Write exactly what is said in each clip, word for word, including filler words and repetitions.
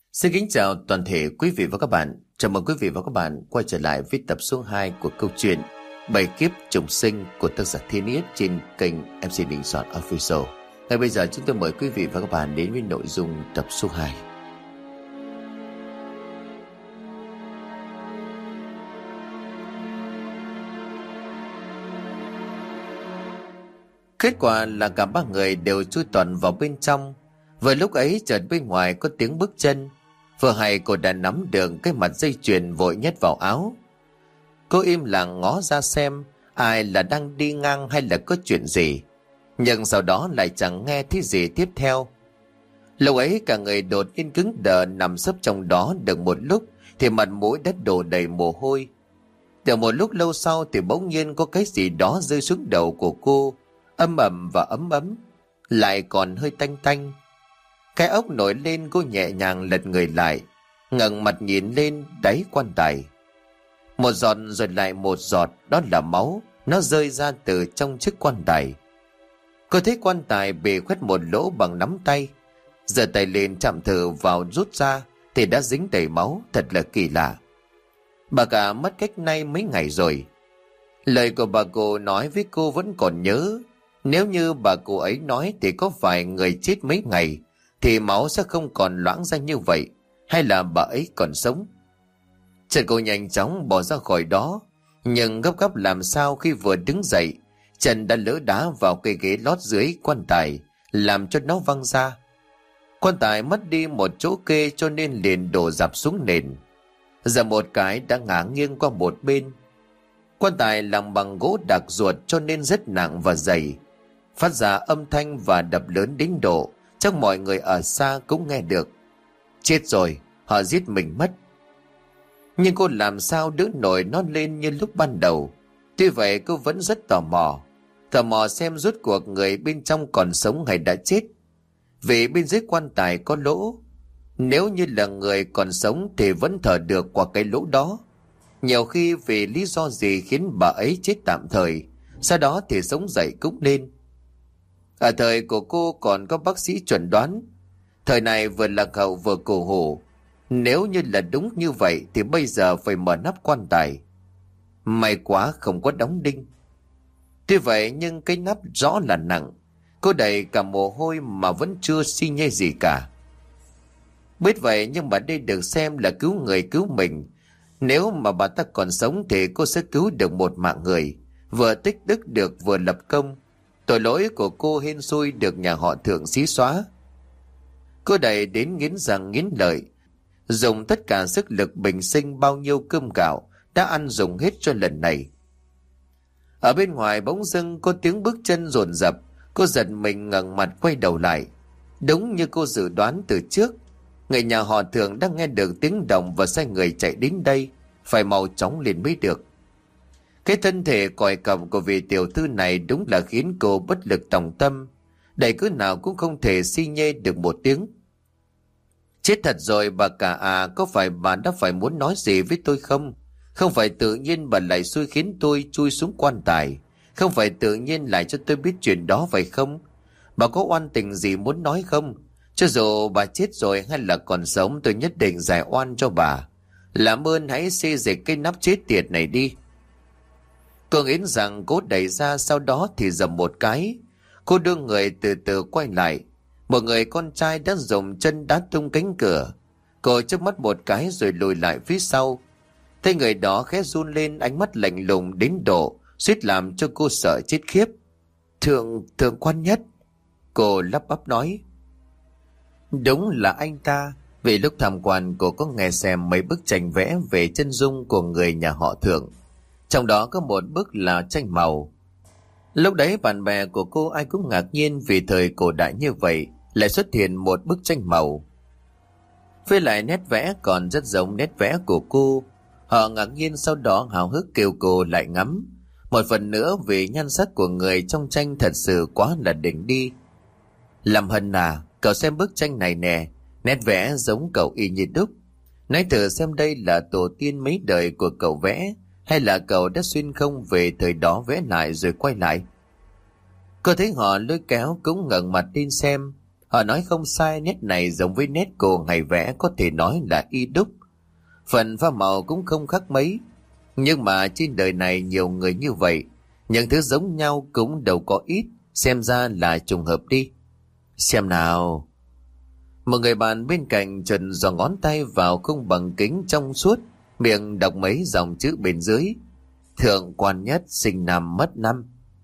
Xin kính chào toàn thể quý vị và các bạn. Chào mừng quý vị và các bạn quay trở lại với tập số hai của câu chuyện Bảy kiếp trùng sinh của tác giả Thiên Yết trên kênh em xê Đình Soạn Official. Ngay bây giờ chúng tôi mời quý vị và các bạn đến với nội dung tập số hai. Kết quả là cả ba người đều chui toàn vào bên trong. Vừa lúc ấy chợt bên ngoài có tiếng bước chân. Vừa hay cô đã nắm được cái mặt dây chuyền vội nhét vào áo. Cô im lặng ngó ra xem ai là đang đi ngang hay là có chuyện gì. Nhưng sau đó lại chẳng nghe thấy gì tiếp theo. Lúc ấy cả người đột nhiên cứng đờ nằm sấp trong đó được một lúc thì mặt mũi đất đổ đầy mồ hôi. Từ một lúc lâu sau thì bỗng nhiên có cái gì đó rơi xuống đầu của cô, âm ầm và ấm ấm, lại còn hơi tanh tanh. Cái ốc nổi lên, cô nhẹ nhàng lật người lại, ngẩng mặt nhìn lên đáy quan tài. Một giọt rồi lại một giọt, đó là máu, nó rơi ra từ trong chiếc quan tài. Cô thấy quan tài bị khoét một lỗ bằng nắm tay, giơ tay lên chạm thử vào rút ra thì đã dính đầy máu, thật là kỳ lạ. Bà cả mất cách nay mấy ngày rồi. Lời của bà cô nói với cô vẫn còn nhớ. Nếu như bà cô ấy nói thì có phải người chết mấy ngày thì máu sẽ không còn loãng ra như vậy, hay là bà ấy còn sống? Chân cô nhanh chóng bỏ ra khỏi đó, nhưng gấp gáp làm sao khi vừa đứng dậy, chân đã lỡ đá vào cây ghế lót dưới quan tài, làm cho nó văng ra. Quan tài mất đi một chỗ kê cho nên liền đổ rạp xuống nền. Giờ một cái đã ngả nghiêng qua một bên. Quan tài làm bằng gỗ đặc ruột cho nên rất nặng và dày, phát ra âm thanh và đập lớn đến độ chắc mọi người ở xa cũng nghe được. Chết rồi, họ giết mình mất. Nhưng cô làm sao đỡ nổi nó lên như lúc ban đầu. Tuy vậy cô vẫn rất tò mò, tò mò xem rốt cuộc người bên trong còn sống hay đã chết. Vì bên dưới quan tài có lỗ, nếu như là người còn sống thì vẫn thở được qua cái lỗ đó. Nhiều khi vì lý do gì khiến bà ấy chết tạm thời, sau đó thì sống dậy cũng nên. Ở thời của cô còn có bác sĩ chuẩn đoán. Thời này vừa lạc hậu vừa cổ hủ. Nếu như là đúng như vậy thì bây giờ phải mở nắp quan tài. May quá không có đóng đinh. Tuy vậy nhưng cái nắp rõ là nặng. Cô đầy cả mồ hôi mà vẫn chưa xi nhê gì cả. Biết vậy nhưng mà đây được xem là cứu người cứu mình. Nếu mà bà ta còn sống thì cô sẽ cứu được một mạng người, vừa tích đức được vừa lập công. Tội lỗi của cô hên xui được nhà họ Thượng xí xóa. Cô đẩy đến nghiến răng nghiến lợi, dùng tất cả sức lực bình sinh bao nhiêu cơm gạo đã ăn dùng hết cho lần này. Ở bên ngoài bỗng dưng có tiếng bước chân dồn dập. Cô giật mình ngẩng mặt quay đầu lại. Đúng như cô dự đoán từ trước, người nhà họ Thượng đang nghe được tiếng động và sai người chạy đến đây, phải mau chóng lên mới được. Cái thân thể còi cọc của vị tiểu thư này đúng là khiến cô bất lực tòng tâm, đẩy cứ nào cũng không thể xi nhê được một tiếng. Chết thật rồi bà cả à, có phải bà đã phải muốn nói gì với tôi không? Không phải tự nhiên bà lại xui khiến tôi chui xuống quan tài, không phải tự nhiên lại cho tôi biết chuyện đó phải không? Bà có oan tình gì muốn nói không? Cho dù bà chết rồi hay là còn sống, tôi nhất định giải oan cho bà. Làm ơn hãy xê dịch cái nắp chết tiệt này đi. Cô nghiến rằng cố đẩy ra, sau đó thì dầm một cái. Cô đưa người từ từ quay lại. Một người con trai đã dùng chân đá tung cánh cửa. Cô chớp mắt một cái rồi lùi lại phía sau. Thấy người đó khẽ run lên, ánh mắt lạnh lùng đến độ suýt làm cho cô sợ chết khiếp. Thượng, thượng quan nhất. Cô lắp bắp nói. Đúng là anh ta. Vì lúc tham quan cô có nghe xem mấy bức tranh vẽ về chân dung của người nhà họ Thượng. Trong đó có một bức là tranh màu. Lúc đấy bạn bè của cô ai cũng ngạc nhiên vì thời cổ đại như vậy lại xuất hiện một bức tranh màu. Với lại nét vẽ còn rất giống nét vẽ của cô. Họ ngạc nhiên, sau đó háo hức kêu cô lại ngắm. Một phần nữa vì nhan sắc của người trong tranh thật sự quá là đỉnh đi. Lâm Hân à, cậu xem bức tranh này nè, nét vẽ giống cậu y như đúc. Nói thử xem đây là tổ tiên mấy đời của cậu vẽ, hay là cậu đã xuyên không về thời đó vẽ lại rồi quay lại. Cô thấy họ lôi kéo cũng ngẩng mặt lên xem. Họ nói không sai, nét này giống với nét cô ngày vẽ, có thể nói là y đúc. Phần pha màu cũng không khác mấy. Nhưng mà trên đời này nhiều người như vậy, những thứ giống nhau cũng đâu có ít, xem ra là trùng hợp đi. Xem nào. Một người bạn bên cạnh trần giò ngón tay vào khung bằng kính trong suốt, miệng đọc mấy dòng chữ bên dưới. Thượng quan Nhất sinh năm mất năm.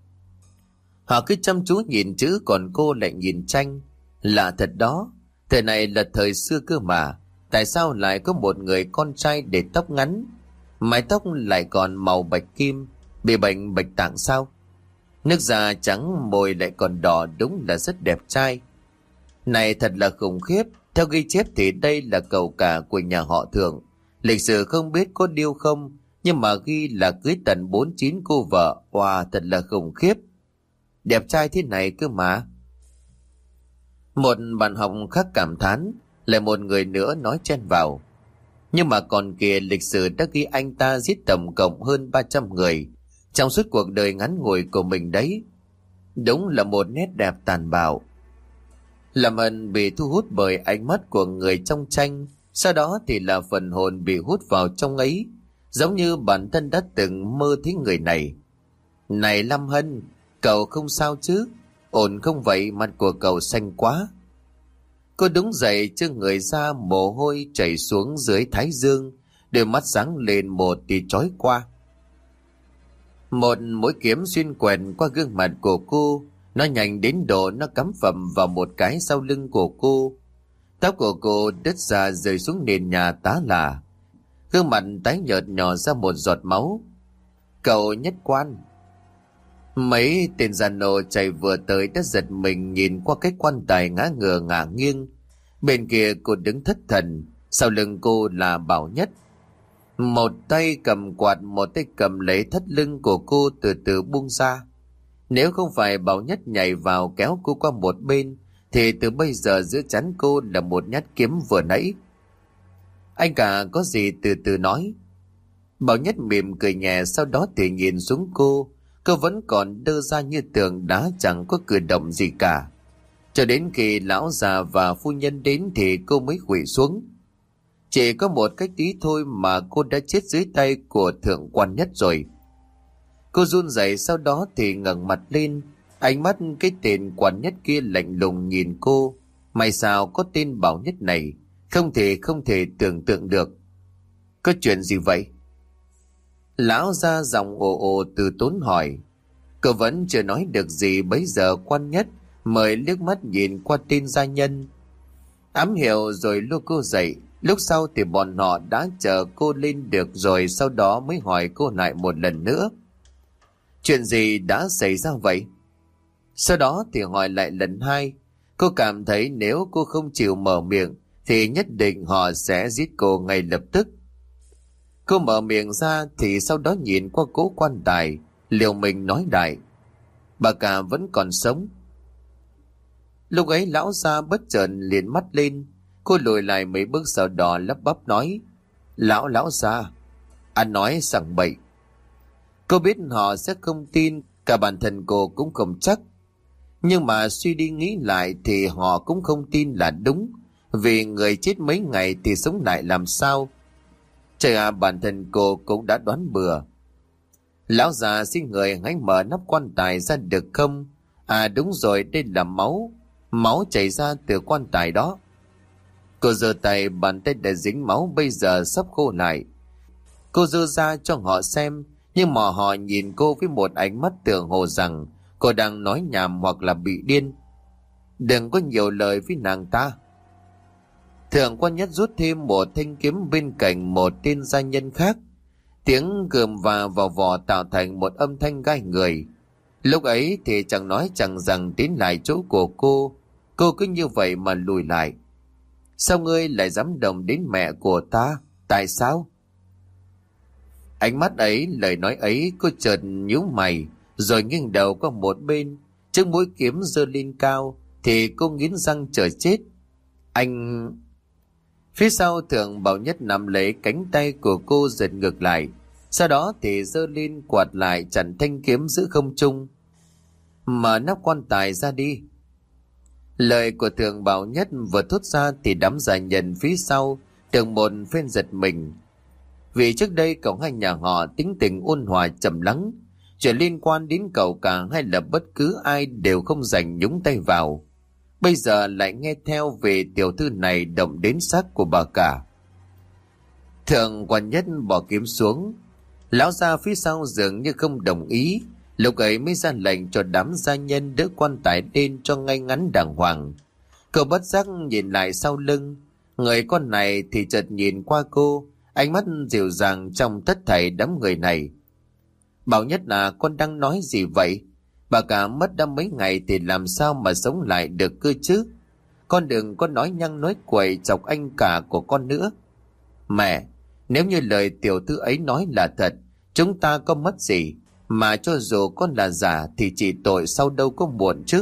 Họ cứ chăm chú nhìn chữ, còn cô lại nhìn tranh. Lạ thật đó, thời này là thời xưa cơ mà, tại sao lại có một người con trai để tóc ngắn, mái tóc lại còn màu bạch kim, bị bệnh bạch tạng sao? Nước da trắng, môi lại còn đỏ, đúng là rất đẹp trai. Này thật là khủng khiếp, theo ghi chép thì đây là cậu cả của nhà họ Thượng. Lịch sử không biết có điêu không, nhưng mà ghi là cưới tận bốn chín cô vợ. Wow, thật là khủng khiếp. Đẹp trai thế này cơ mà. Một bạn học khác cảm thán, lại một người nữa nói chen vào. Nhưng mà còn kìa, lịch sử đã ghi anh ta giết tổng cộng hơn ba trăm người trong suốt cuộc đời ngắn ngủi của mình đấy. Đúng là một nét đẹp tàn bạo. Làm Hân bị thu hút bởi ánh mắt của người trong tranh, sau đó thì là phần hồn bị hút vào trong ấy, giống như bản thân đã từng mơ thấy người này. Này Lâm Hân, cậu không sao chứ? Ổn không vậy, mặt của cậu xanh quá. Cô đứng dậy, trương người ra, mồ hôi chảy xuống dưới thái dương, đôi mắt sáng lên một tí chói qua. Một mũi kiếm xuyên quẹt qua gương mặt của cô, nó nhanh đến độ nó cắm phập vào một cái sau lưng của cô. Tóc của cô đứt ra rơi xuống nền nhà tá lả, gương mặt tái nhợt nhỏ ra một giọt máu. Cậu Nhất Quan. Mấy tên giàn nổ chạy vừa tới đã giật mình nhìn qua cái quan tài ngã ngửa ngả nghiêng. Bên kia cô đứng thất thần, sau lưng cô là Bảo Nhất. Một tay cầm quạt, một tay cầm lấy thắt lưng của cô từ từ buông ra. Nếu không phải Bảo Nhất nhảy vào kéo cô qua một bên, thì từ bây giờ giữa trán cô là một nhát kiếm vừa nãy. Anh cả có gì từ từ nói. Bảo Nhất mỉm cười nhẹ, sau đó thì nhìn xuống cô. Cô vẫn còn đơ ra như tường đá, chẳng có cử động gì cả. Cho đến khi lão già và phu nhân đến thì cô mới khuỵu xuống. Chỉ có một cách tí thôi mà cô đã chết dưới tay của Thượng quan Nhất rồi. Cô run rẩy, sau đó thì ngẩng mặt lên. Ánh mắt cái tên quan Nhất kia lạnh lùng nhìn cô. May sao có tên Bảo Nhất này, không thể không thể tưởng tượng được. Có chuyện gì vậy? Lão ra giọng ồ ồ từ tốn hỏi. Cô vẫn chưa nói được gì, bấy giờ quan Nhất mời liếc mắt nhìn qua tên gia nhân, ám hiệu rồi lôi cô dậy. Lúc sau thì bọn họ đã chờ cô lên được rồi, sau đó mới hỏi cô lại một lần nữa. Chuyện gì đã xảy ra vậy? Sau đó thì hỏi lại lần hai. Cô cảm thấy nếu cô không chịu mở miệng thì nhất định họ sẽ giết cô ngay lập tức. Cô mở miệng ra thì sau đó nhìn qua cố quan tài, liều mình nói đại. Bà cả vẫn còn sống. Lúc ấy lão gia bất chợt liền mắt lên. Cô lùi lại mấy bước, sau đó lắp bắp nói. Lão lão gia, anh nói sằng bậy. Cô biết họ sẽ không tin, cả bản thân cô cũng không chắc. Nhưng mà suy đi nghĩ lại thì họ cũng không tin là đúng. Vì người chết mấy ngày thì sống lại làm sao? Trời à, bản thân cô cũng đã đoán bừa. Lão già xin người hãy mở nắp quan tài ra được không? À đúng rồi, đây là máu. Máu chảy ra từ quan tài đó. Cô giơ tay, bàn tay đã dính máu bây giờ sắp khô lại. Cô giơ ra cho họ xem, nhưng mà họ nhìn cô với một ánh mắt tưởng hồ rằng cô đang nói nhảm hoặc là bị điên. Đừng có nhiều lời với nàng ta. Thượng quan Nhất rút thêm một thanh kiếm bên cạnh một tên gia nhân khác. Tiếng gườm và vào vỏ tạo thành một âm thanh gai người. Lúc ấy thì chẳng nói chẳng rằng tiến lại chỗ của cô. Cô cứ như vậy mà lùi lại. Sao ngươi lại dám động đến mẹ của ta? Tại sao? Ánh mắt ấy, lời nói ấy, cô chợt nhíu mày, rồi nghiêng đầu qua một bên. Trước mũi kiếm giơ lên cao thì cô nghiến răng chờ chết. Anh... Phía sau Thượng Bảo Nhất nắm lấy cánh tay của cô giật ngược lại. Sau đó thì giơ lên quạt lại chặn thanh kiếm giữa không trung. Mở nắp quan tài ra đi. Lời của Thường Bảo Nhất vừa thốt ra thì đám gia nhân phía sau Thường một phen giật mình. Vì trước đây cậu hai nhà họ tính tình ôn hòa trầm lắng, chuyện liên quan đến cậu cả hay là bất cứ ai đều không dành nhúng tay vào. Bây giờ lại nghe theo về tiểu thư này động đến xác của bà cả. Thượng Quan Nhất bỏ kiếm xuống. Lão gia phía sau dường như không đồng ý, lúc ấy mới ra lệnh cho đám gia nhân đỡ quan tài lên cho ngay ngắn đàng hoàng. Cậu bất giác nhìn lại sau lưng, người con này thì chợt nhìn qua cô, ánh mắt dịu dàng trong tất thảy đám người này. Bảo Nhất là con đang nói gì vậy? Bà cả mất đã mấy ngày thì làm sao mà sống lại được cơ chứ? Con đừng có nói nhăng nói quậy chọc anh cả của con nữa. Mẹ, nếu như lời tiểu thư ấy nói là thật, chúng ta có mất gì? Mà cho dù con là giả thì chỉ tội sau đâu có muộn chứ.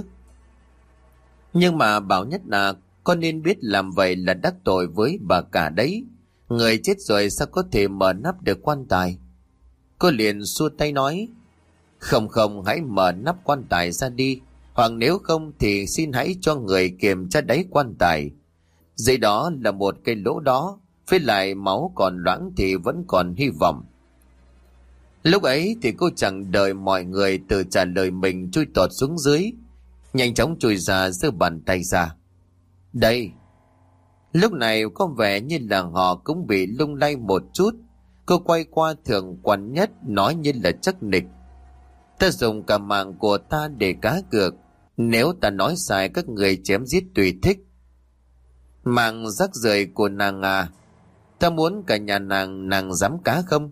Nhưng mà Bảo Nhất là con nên biết làm vậy là đắc tội với bà cả đấy. Người chết rồi sao có thể mở nắp được quan tài? Cô liền xua tay nói, không không, hãy mở nắp quan tài ra đi, hoặc nếu không thì xin hãy cho người kiểm tra đáy quan tài. Dưới đó là một cái lỗ đó, với lại máu còn loãng thì vẫn còn hy vọng. Lúc ấy thì cô chẳng đợi mọi người tự trả lời mình, chui tọt xuống dưới, nhanh chóng chui ra giơ bàn tay ra. Đây. Lúc này có vẻ như là họ cũng bị lung lay một chút. Cô quay qua Thượng Quan Nhất nói như là chắc nịch, ta dùng cả mạng của ta để cá cược, nếu ta nói sai các người chém giết tùy thích. Mạng rác rưởi của nàng à? Ta muốn cả nhà nàng, nàng dám cá không?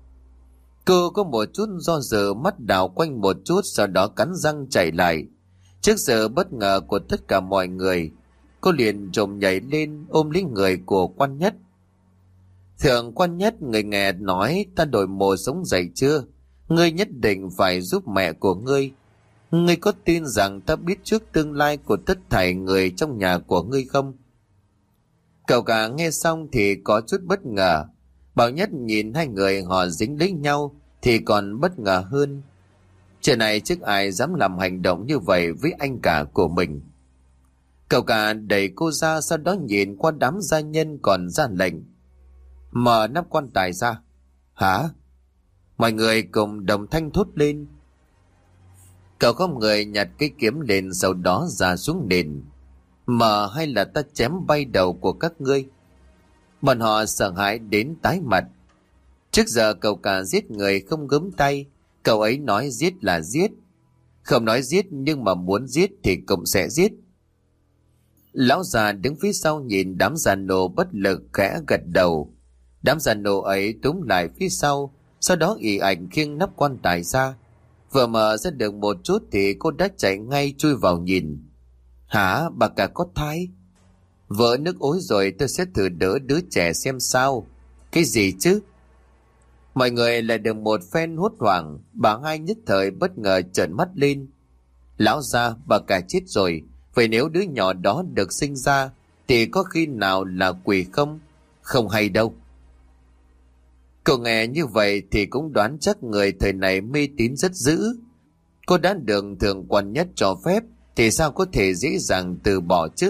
Cô có một chút do dự, mắt đảo quanh một chút, sau đó cắn răng chạy lại. Trước sự bất ngờ của tất cả mọi người, cô liền trồm nhảy lên ôm lấy người của Quan Nhất. Thượng Quan Nhất người nghe nói, ta đổi mồ sống dậy chưa? Ngươi nhất định phải giúp mẹ của ngươi. Ngươi có tin rằng ta biết trước tương lai của tất thảy người trong nhà của ngươi không? Cậu cả nghe xong thì có chút bất ngờ. Bảo Nhất nhìn hai người họ dính lấy nhau thì còn bất ngờ hơn. Trời này trước ai dám làm hành động như vậy với anh cả của mình. Cậu cả đẩy cô ra, sau đó nhìn qua đám gia nhân còn ra lệnh, mở nắp quan tài ra. Hả? Mọi người cùng đồng thanh thốt lên. Cậu không người nhặt cái kiếm lên, sau đó ra xuống nền. Mở hay là ta chém bay đầu của các ngươi? Bọn họ sợ hãi đến tái mặt. Trước giờ cậu cả giết người không gớm tay. Cậu ấy nói giết là giết, không nói giết nhưng mà muốn giết thì cũng sẽ giết. Lão già đứng phía sau nhìn đám già nô bất lực khẽ gật đầu. Đám già nô ấy túm lại phía sau, sau đó ì ảnh khiêng nắp quan tài ra. Vừa mở ra được một chút thì cô đã chạy ngay chui vào nhìn. Hả? Bà cả có thai? Vợ nước ối rồi, tôi sẽ thử đỡ đứa trẻ xem sao. Cái gì chứ? Mọi người lại được một phen hốt hoảng. Bà hai nhất thời bất ngờ trợn mắt lên. Lão gia, bà cả chết rồi. Vậy nếu đứa nhỏ đó được sinh ra thì có khi nào là quỷ không? Không hay đâu. Cậu nghe như vậy thì cũng đoán chắc người thời này mê tín rất dữ. Cô đã được Thượng Quan Nhất cho phép thì sao có thể dễ dàng từ bỏ chứ?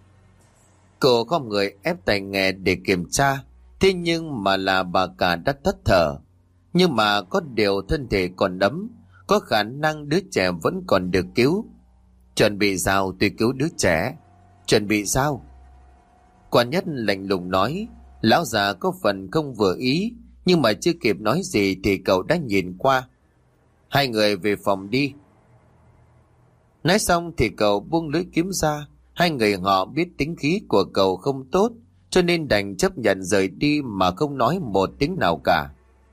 Cô không người ép tai nghe để kiểm tra, thế nhưng mà là bà cả đã tắt thở. Nhưng mà có điều thân thể còn ấm, có khả năng đứa trẻ vẫn còn được cứu. Chuẩn bị sao tuy cứu đứa trẻ? Chuẩn bị sao? Quan Nhất lạnh lùng nói. Lão già có phần không vừa ý, nhưng mà chưa kịp nói gì thì cậu đã nhìn qua. Hai người về phòng đi. Nói xong thì cậu buông lưỡi kiếm ra. Hai người họ biết tính khí của cậu không tốt, cho nên đành chấp nhận rời đi mà không nói một tiếng nào cả.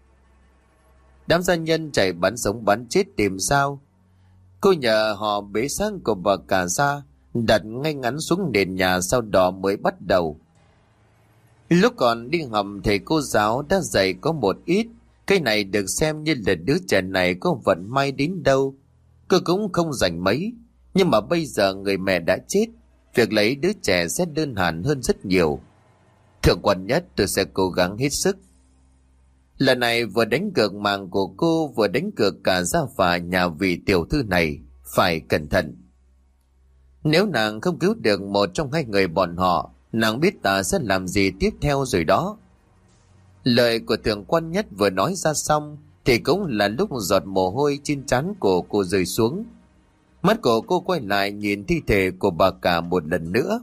Đám gia nhân chạy bắn sống bắn chết tìm sao. Cô nhờ họ bế xác của bà cả ra, đặt ngay ngắn xuống nền nhà, sau đó mới bắt đầu. Lúc còn đi học thầy cô giáo đã dạy có một ít. Cái này được xem như là đứa trẻ này có vận may đến đâu, cô cũng không rảnh mấy. Nhưng mà bây giờ người mẹ đã chết, việc lấy đứa trẻ sẽ đơn giản hơn rất nhiều. Thượng Quan Nhất, tôi sẽ cố gắng hết sức. Lần này vừa đánh cược mạng của cô, vừa đánh cược cả gia phả nhà vị tiểu thư này, phải cẩn thận. Nếu nàng không cứu được một trong hai người bọn họ, nàng biết ta sẽ làm gì tiếp theo rồi đó. Lời của Thượng Quan Nhất vừa nói ra xong thì cũng là lúc giọt mồ hôi trên trán của cô rơi xuống. Mắt của cô quay lại nhìn thi thể của bà cả một lần nữa.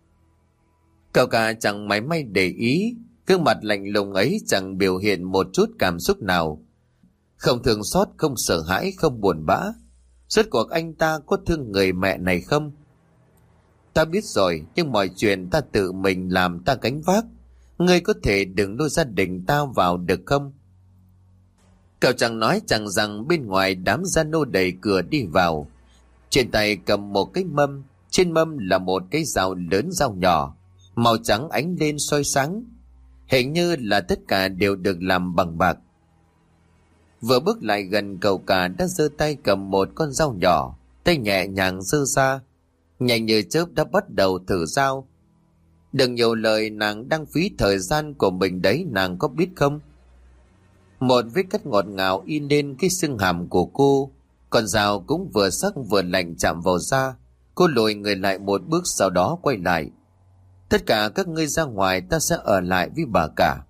Cậu cả chẳng mảy may để ý, gương mặt lạnh lùng ấy chẳng biểu hiện một chút cảm xúc nào. Không thương xót, không sợ hãi, không buồn bã. Rốt cuộc anh ta có thương người mẹ này không? Ta biết rồi, nhưng mọi chuyện ta tự mình làm, ta gánh vác. Ngươi có thể đừng lôi gia đình ta vào được không? Cậu chẳng nói chẳng rằng bên ngoài đám gia nô đẩy cửa đi vào. Trên tay cầm một cái mâm, trên mâm là một cái dao lớn dao nhỏ, màu trắng ánh lên soi sáng. Hình như là tất cả đều được làm bằng bạc. Vừa bước lại gần, cậu cả đã giơ tay cầm một con dao nhỏ, tay nhẹ nhàng giơ ra, nhanh như chớp đã bắt đầu thử dao. Đừng nhiều lời, nàng đang phí thời gian của mình đấy, nàng có biết không? Một vết cắt ngọt ngào in lên cái xương hàm của cô. Con dao cũng vừa sắc vừa lạnh chạm vào da. Cô lùi người lại một bước, sau đó quay lại. Tất cả các ngươi ra ngoài, ta sẽ ở lại với bà cả.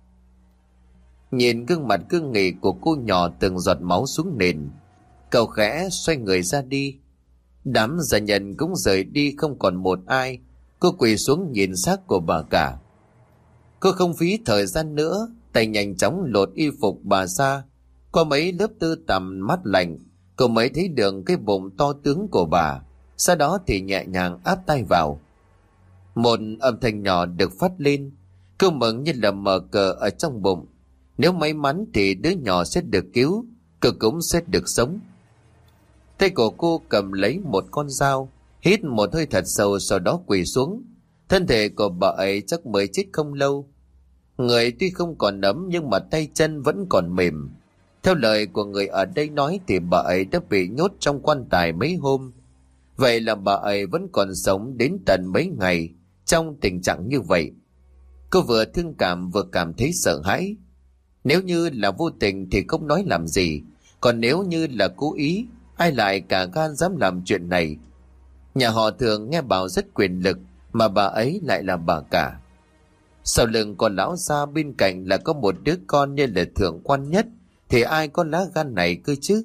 Nhìn gương mặt cương nghị của cô nhỏ từng giọt máu xuống nền, cậu khẽ xoay người ra đi. Đám gia nhân cũng rời đi không còn một ai. Cô quỳ xuống nhìn xác của bà cả. Cô không phí thời gian nữa, tay nhanh chóng lột y phục bà ra. Qua mấy lớp tơ tằm mát lạnh, cô mới thấy được cái bụng to tướng của bà. Sau đó thì nhẹ nhàng áp tay vào. Một âm thanh nhỏ được phát lên. Cô mừng như là mở cờ ở trong bụng. Nếu may mắn thì đứa nhỏ sẽ được cứu, cô cũng sẽ được sống. Tay của cô cầm lấy một con dao, hít một hơi thật sâu, sau đó quỳ xuống. Thân thể của bà ấy chắc mới chết không lâu. Người tuy không còn ấm nhưng mà tay chân vẫn còn mềm. Theo lời của người ở đây nói thì bà ấy đã bị nhốt trong quan tài mấy hôm. Vậy là bà ấy vẫn còn sống đến tận mấy ngày trong tình trạng như vậy. Cô vừa thương cảm vừa cảm thấy sợ hãi. Nếu như là vô tình thì không nói làm gì, còn nếu như là cố ý, ai lại cả gan dám làm chuyện này. Nhà họ Thường nghe bảo rất quyền lực, mà bà ấy lại là bà cả. Sau lưng con lão gia bên cạnh là có một đứa con như là Thượng Quan Nhất, thì ai có lá gan này cơ chứ?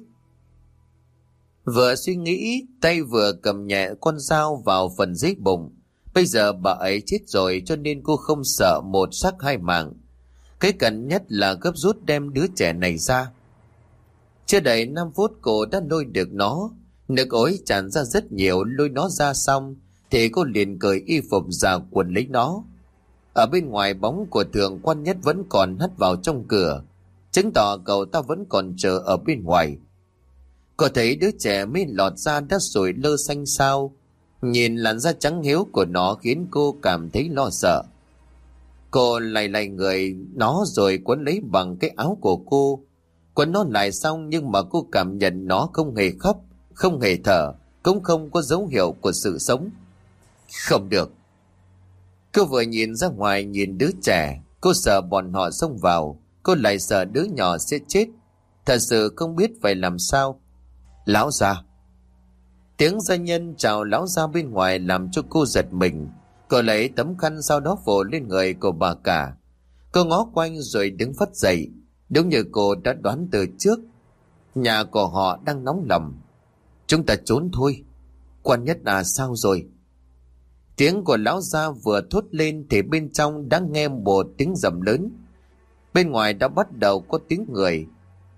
Vừa suy nghĩ, tay vừa cầm nhẹ con dao vào phần dưới bụng. Bây giờ bà ấy chết rồi cho nên cô không sợ một xác hai mạng. Cái cần nhất là gấp rút đem đứa trẻ này ra. Chưa đầy năm phút cô đã lôi được nó. Nước ối tràn ra rất nhiều. Lôi nó ra xong thì cô liền cởi y phục ra quần lấy nó. Ở bên ngoài bóng của Thượng Quan Nhất vẫn còn hắt vào trong cửa, chứng tỏ cậu ta vẫn còn chờ ở bên ngoài. Cô thấy đứa trẻ mới lọt ra đã sủi lơ xanh xao. Nhìn làn da trắng hiếu của nó khiến cô cảm thấy lo sợ. Cô lay lay người nó rồi quấn lấy bằng cái áo của cô. Quấn nó lại xong nhưng mà cô cảm nhận nó không hề khóc, không hề thở, cũng không có dấu hiệu của sự sống. Không được. Cô vừa nhìn ra ngoài nhìn đứa trẻ, cô sợ bọn họ xông vào, cô lại sợ đứa nhỏ sẽ chết. Thật sự không biết phải làm sao. Lão gia. Tiếng gia nhân chào lão gia bên ngoài làm cho cô giật mình. Cô lấy tấm khăn sau đó vỗ lên người của bà cả. Cô ngó quanh rồi đứng phắt dậy. Đúng như cô đã đoán từ trước, nhà của họ đang nóng lòng. Chúng ta trốn thôi. Quan Nhất à, sao rồi? Tiếng của lão gia vừa thốt lên thì bên trong đã nghe một tiếng rầm lớn. Bên ngoài đã bắt đầu có tiếng người.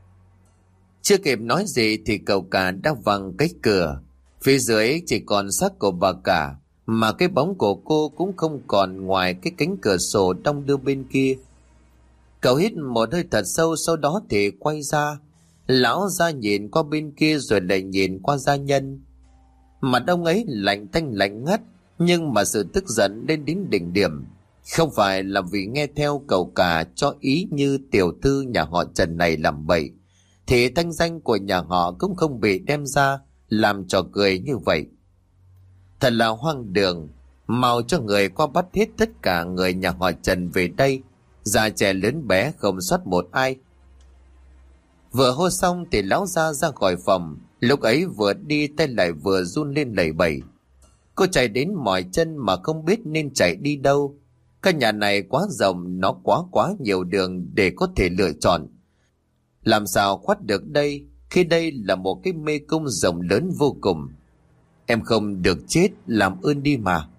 Chưa kịp nói gì thì cậu cả đã văng cái cửa. Phía dưới chỉ còn xác của bà cả, mà cái bóng của cô cũng không còn ngoài cái cánh cửa sổ đong đưa bên kia. Cậu hít một hơi thật sâu, sau đó thì quay ra. Lão gia nhìn qua bên kia rồi lại nhìn qua gia nhân. Mặt ông ấy lạnh tanh lạnh ngắt, nhưng mà sự tức giận lên đến đỉnh điểm. Không phải là vì nghe theo cậu cả cho ý như tiểu thư nhà họ Trần này làm bậy, thì thanh danh của nhà họ cũng không bị đem ra làm trò cười như vậy. Thật là hoang đường. Mau cho người qua bắt hết tất cả người nhà họ Trần về đây, già trẻ lớn bé không sót một ai. Vừa hô xong thì lão gia ra khỏi phòng. Lúc ấy vừa đi tay lại vừa run lên lẩy bẩy. Cô chạy đến mỏi chân mà không biết nên chạy đi đâu. Căn nhà này quá rộng, nó quá quá nhiều đường để có thể lựa chọn. Làm sao thoát được đây khi đây là một cái mê cung rộng lớn vô cùng. Em không được chết, làm ơn đi mà.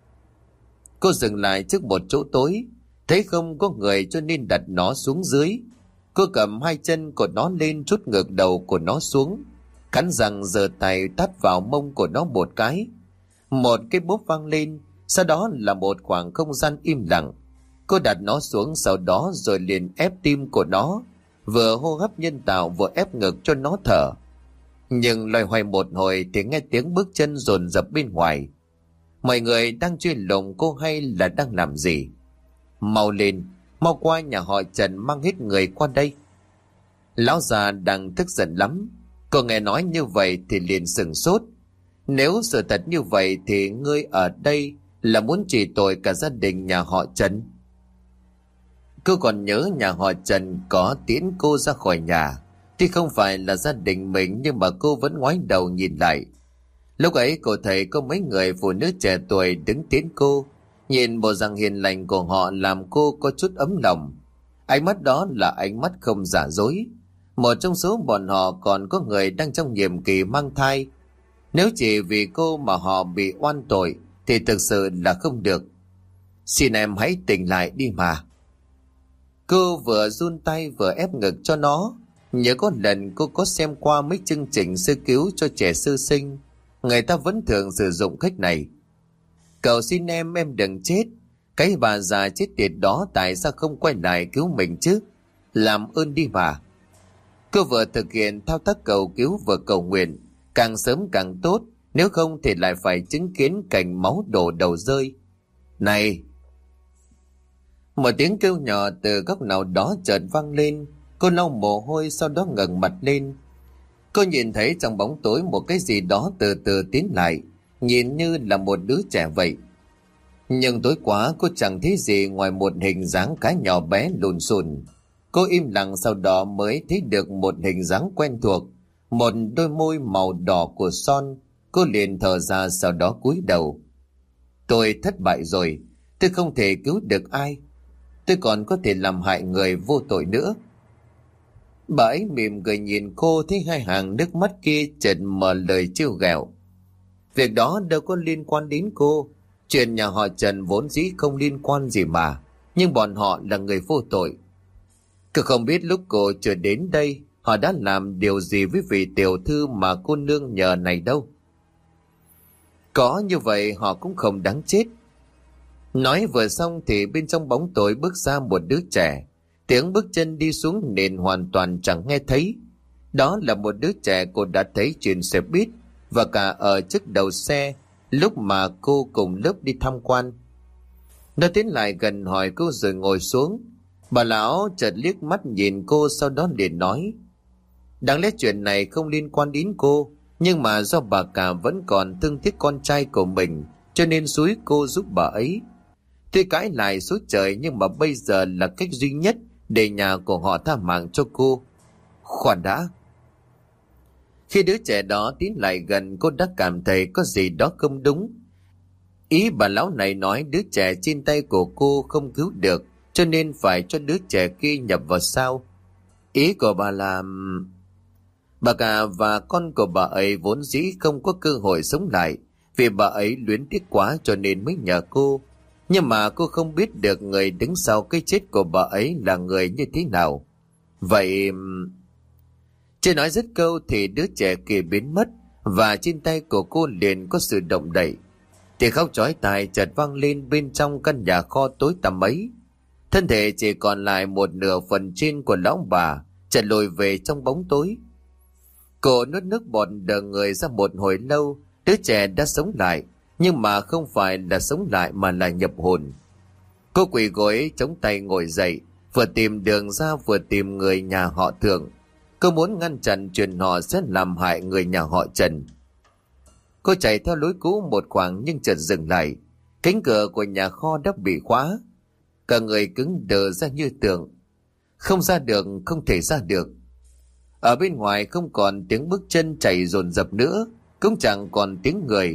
Cô dừng lại trước một chỗ tối, thấy không có người cho nên đặt nó xuống dưới. Cô cầm hai chân của nó lên, trút ngược đầu của nó xuống, cắn răng giơ tay tát vào mông của nó một cái. Một cái bốp vang lên, sau đó là một khoảng không gian im lặng. Cô đặt nó xuống sau đó rồi liền ép tim của nó, vừa hô hấp nhân tạo vừa ép ngực cho nó thở. Nhưng loay hoay một hồi thì nghe tiếng bước chân dồn dập bên ngoài. Mọi người đang truy lùng cô hay là đang làm gì? Mau lên, mau qua nhà họ Trần mang hết người qua đây. Lão già đang tức giận lắm. Cô nghe nói như vậy thì liền sửng sốt. Nếu sự thật như vậy thì ngươi ở đây là muốn trị tội cả gia đình nhà họ Trần. Cô còn nhớ nhà họ Trần có tiễn cô ra khỏi nhà. Tuy không phải là gia đình mình nhưng mà cô vẫn ngoái đầu nhìn lại. Lúc ấy cô thấy có mấy người phụ nữ trẻ tuổi đứng tiễn cô. Nhìn bộ dạng hiền lành của họ làm cô có chút ấm lòng. Ánh mắt đó là ánh mắt không giả dối. Một trong số bọn họ còn có người đang trong nhiệm kỳ mang thai. Nếu chỉ vì cô mà họ bị oan tội thì thực sự là không được. Xin em hãy tỉnh lại đi mà. Cô vừa run tay vừa ép ngực cho nó. Nhớ có lần cô có xem qua mấy chương trình sơ cứu cho trẻ sơ sinh, người ta vẫn thường sử dụng cách này. Cậu xin em, em đừng chết. Cái bà già chết tiệt đó tại sao không quay lại cứu mình chứ? Làm ơn đi mà. Cô vừa thực hiện thao tác cầu cứu vừa cầu nguyện, càng sớm càng tốt, nếu không thì lại phải chứng kiến cảnh máu đổ đầu rơi. Này! Một tiếng kêu nhỏ từ góc nào đó chợt vang lên. Cô lau mồ hôi sau đó ngẩng mặt lên. Cô nhìn thấy trong bóng tối một cái gì đó từ từ tiến lại, nhìn như là một đứa trẻ vậy. Nhưng tối quá cô chẳng thấy gì ngoài một hình dáng cá nhỏ bé lùn xùn. Cô im lặng sau đó mới thấy được một hình dáng quen thuộc, một đôi môi màu đỏ của son. Cô liền thở ra sau đó cúi đầu. Tôi thất bại rồi, tôi không thể cứu được ai. Tôi còn có thể làm hại người vô tội nữa. Bà ấy mỉm cười nhìn cô, thấy hai hàng nước mắt kia chợt mở lời trêu ghẹo. Việc đó đâu có liên quan đến cô. Chuyện nhà họ Trần vốn dĩ không liên quan gì mà. Nhưng bọn họ là người vô tội. Cứ không biết lúc cô chưa đến đây, họ đã làm điều gì với vị tiểu thư mà cô nương nhờ này đâu. Có như vậy họ cũng không đáng chết. Nói vừa xong thì bên trong bóng tối bước ra một đứa trẻ. Tiếng bước chân đi xuống nền hoàn toàn chẳng nghe thấy. Đó là một đứa trẻ cô đã thấy trên xe buýt và cả ở trước đầu xe lúc mà cô cùng lớp đi tham quan. Nó tiến lại gần hỏi cô rồi ngồi xuống. Bà lão chợt liếc mắt nhìn cô, sau đó liền nói: đáng lẽ chuyện này không liên quan đến cô, nhưng mà do bà cả vẫn còn thương tiếc con trai của mình cho nên xúi cô giúp bà ấy. Tuy cãi lại số trời nhưng mà bây giờ là cách duy nhất để nhà của họ tha mạng cho cô. Khoan đã. Khi đứa trẻ đó tiến lại gần, cô đã cảm thấy có gì đó không đúng. Ý bà lão này nói đứa trẻ trên tay của cô không cứu được, cho nên phải cho đứa trẻ kia nhập vào sao? Ý của bà là... Bà cả và con của bà ấy vốn dĩ không có cơ hội sống lại, vì bà ấy luyến tiếc quá cho nên mới nhờ cô. Nhưng mà cô không biết được người đứng sau cái chết của bà ấy là người như thế nào. Vậy... Chưa nói dứt câu thì đứa trẻ kia biến mất, và trên tay của cô liền có sự động đậy. Tiếng khóc chói tai chợt vang lên bên trong căn nhà kho tối tăm ấy. Thân thể chỉ còn lại một nửa phần trên của lão bà chợt lùi về trong bóng tối. Cô nuốt nước bọt đờ người ra một hồi lâu. Đứa trẻ đã sống lại, nhưng mà không phải là sống lại mà là nhập hồn. Cô quỳ gối chống tay ngồi dậy, vừa tìm đường ra vừa tìm người nhà họ Thượng. Cô muốn ngăn chặn chuyện họ sẽ làm hại người nhà họ Trần. Cô chạy theo lối cũ một khoảng nhưng chợt dừng lại. Cánh cửa của nhà kho đã bị khóa. Cả người cứng đờ ra như tượng. Không ra được, không thể ra được. Ở bên ngoài không còn tiếng bước chân chạy dồn dập nữa, cũng chẳng còn tiếng người.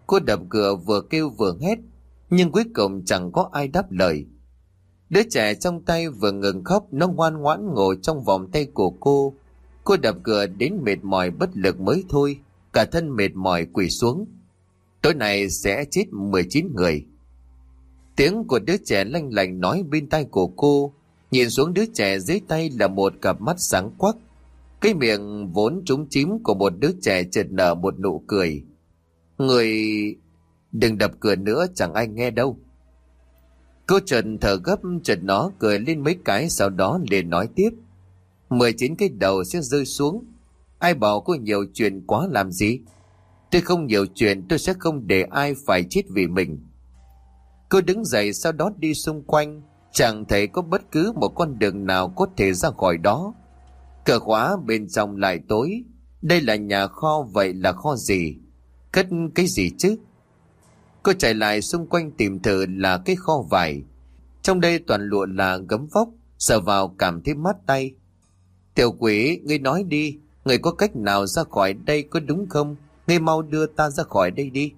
Cô đập cửa vừa kêu vừa hét, nhưng cuối cùng chẳng có ai đáp lời. Đứa trẻ trong tay vừa ngừng khóc, nó ngoan ngoãn ngồi trong vòng tay của cô. Cô đập cửa đến mệt mỏi bất lực mới thôi, cả thân mệt mỏi quỳ xuống. Tối nay sẽ chết mười chín người. Tiếng của đứa trẻ lanh lành nói bên tai của cô. Nhìn xuống đứa trẻ dưới tay là một cặp mắt sáng quắc. Cái miệng vốn trúng chím của một đứa trẻ chợt nở một nụ cười. Người... Đừng đập cửa nữa, chẳng ai nghe đâu. Cô chợt thở gấp, chợt nó cười lên mấy cái, sau đó liền nói tiếp. Mười chín cái đầu sẽ rơi xuống. Ai bảo cô nhiều chuyện quá làm gì? Tôi không nhiều chuyện, tôi sẽ không để ai phải chết vì mình. Cô đứng dậy, sau đó đi xung quanh. Chẳng thấy có bất cứ một con đường nào có thể ra khỏi đó. Cửa khóa, bên trong lại tối. Đây là nhà kho, vậy là kho gì? Cất cái gì chứ? Cô chạy lại xung quanh tìm thử là cái kho vải. Trong đây toàn lụa là gấm vóc, sờ vào cảm thấy mát tay. Tiểu quỷ, ngươi nói đi, ngươi có cách nào ra khỏi đây có đúng không? Ngươi mau đưa ta ra khỏi đây đi.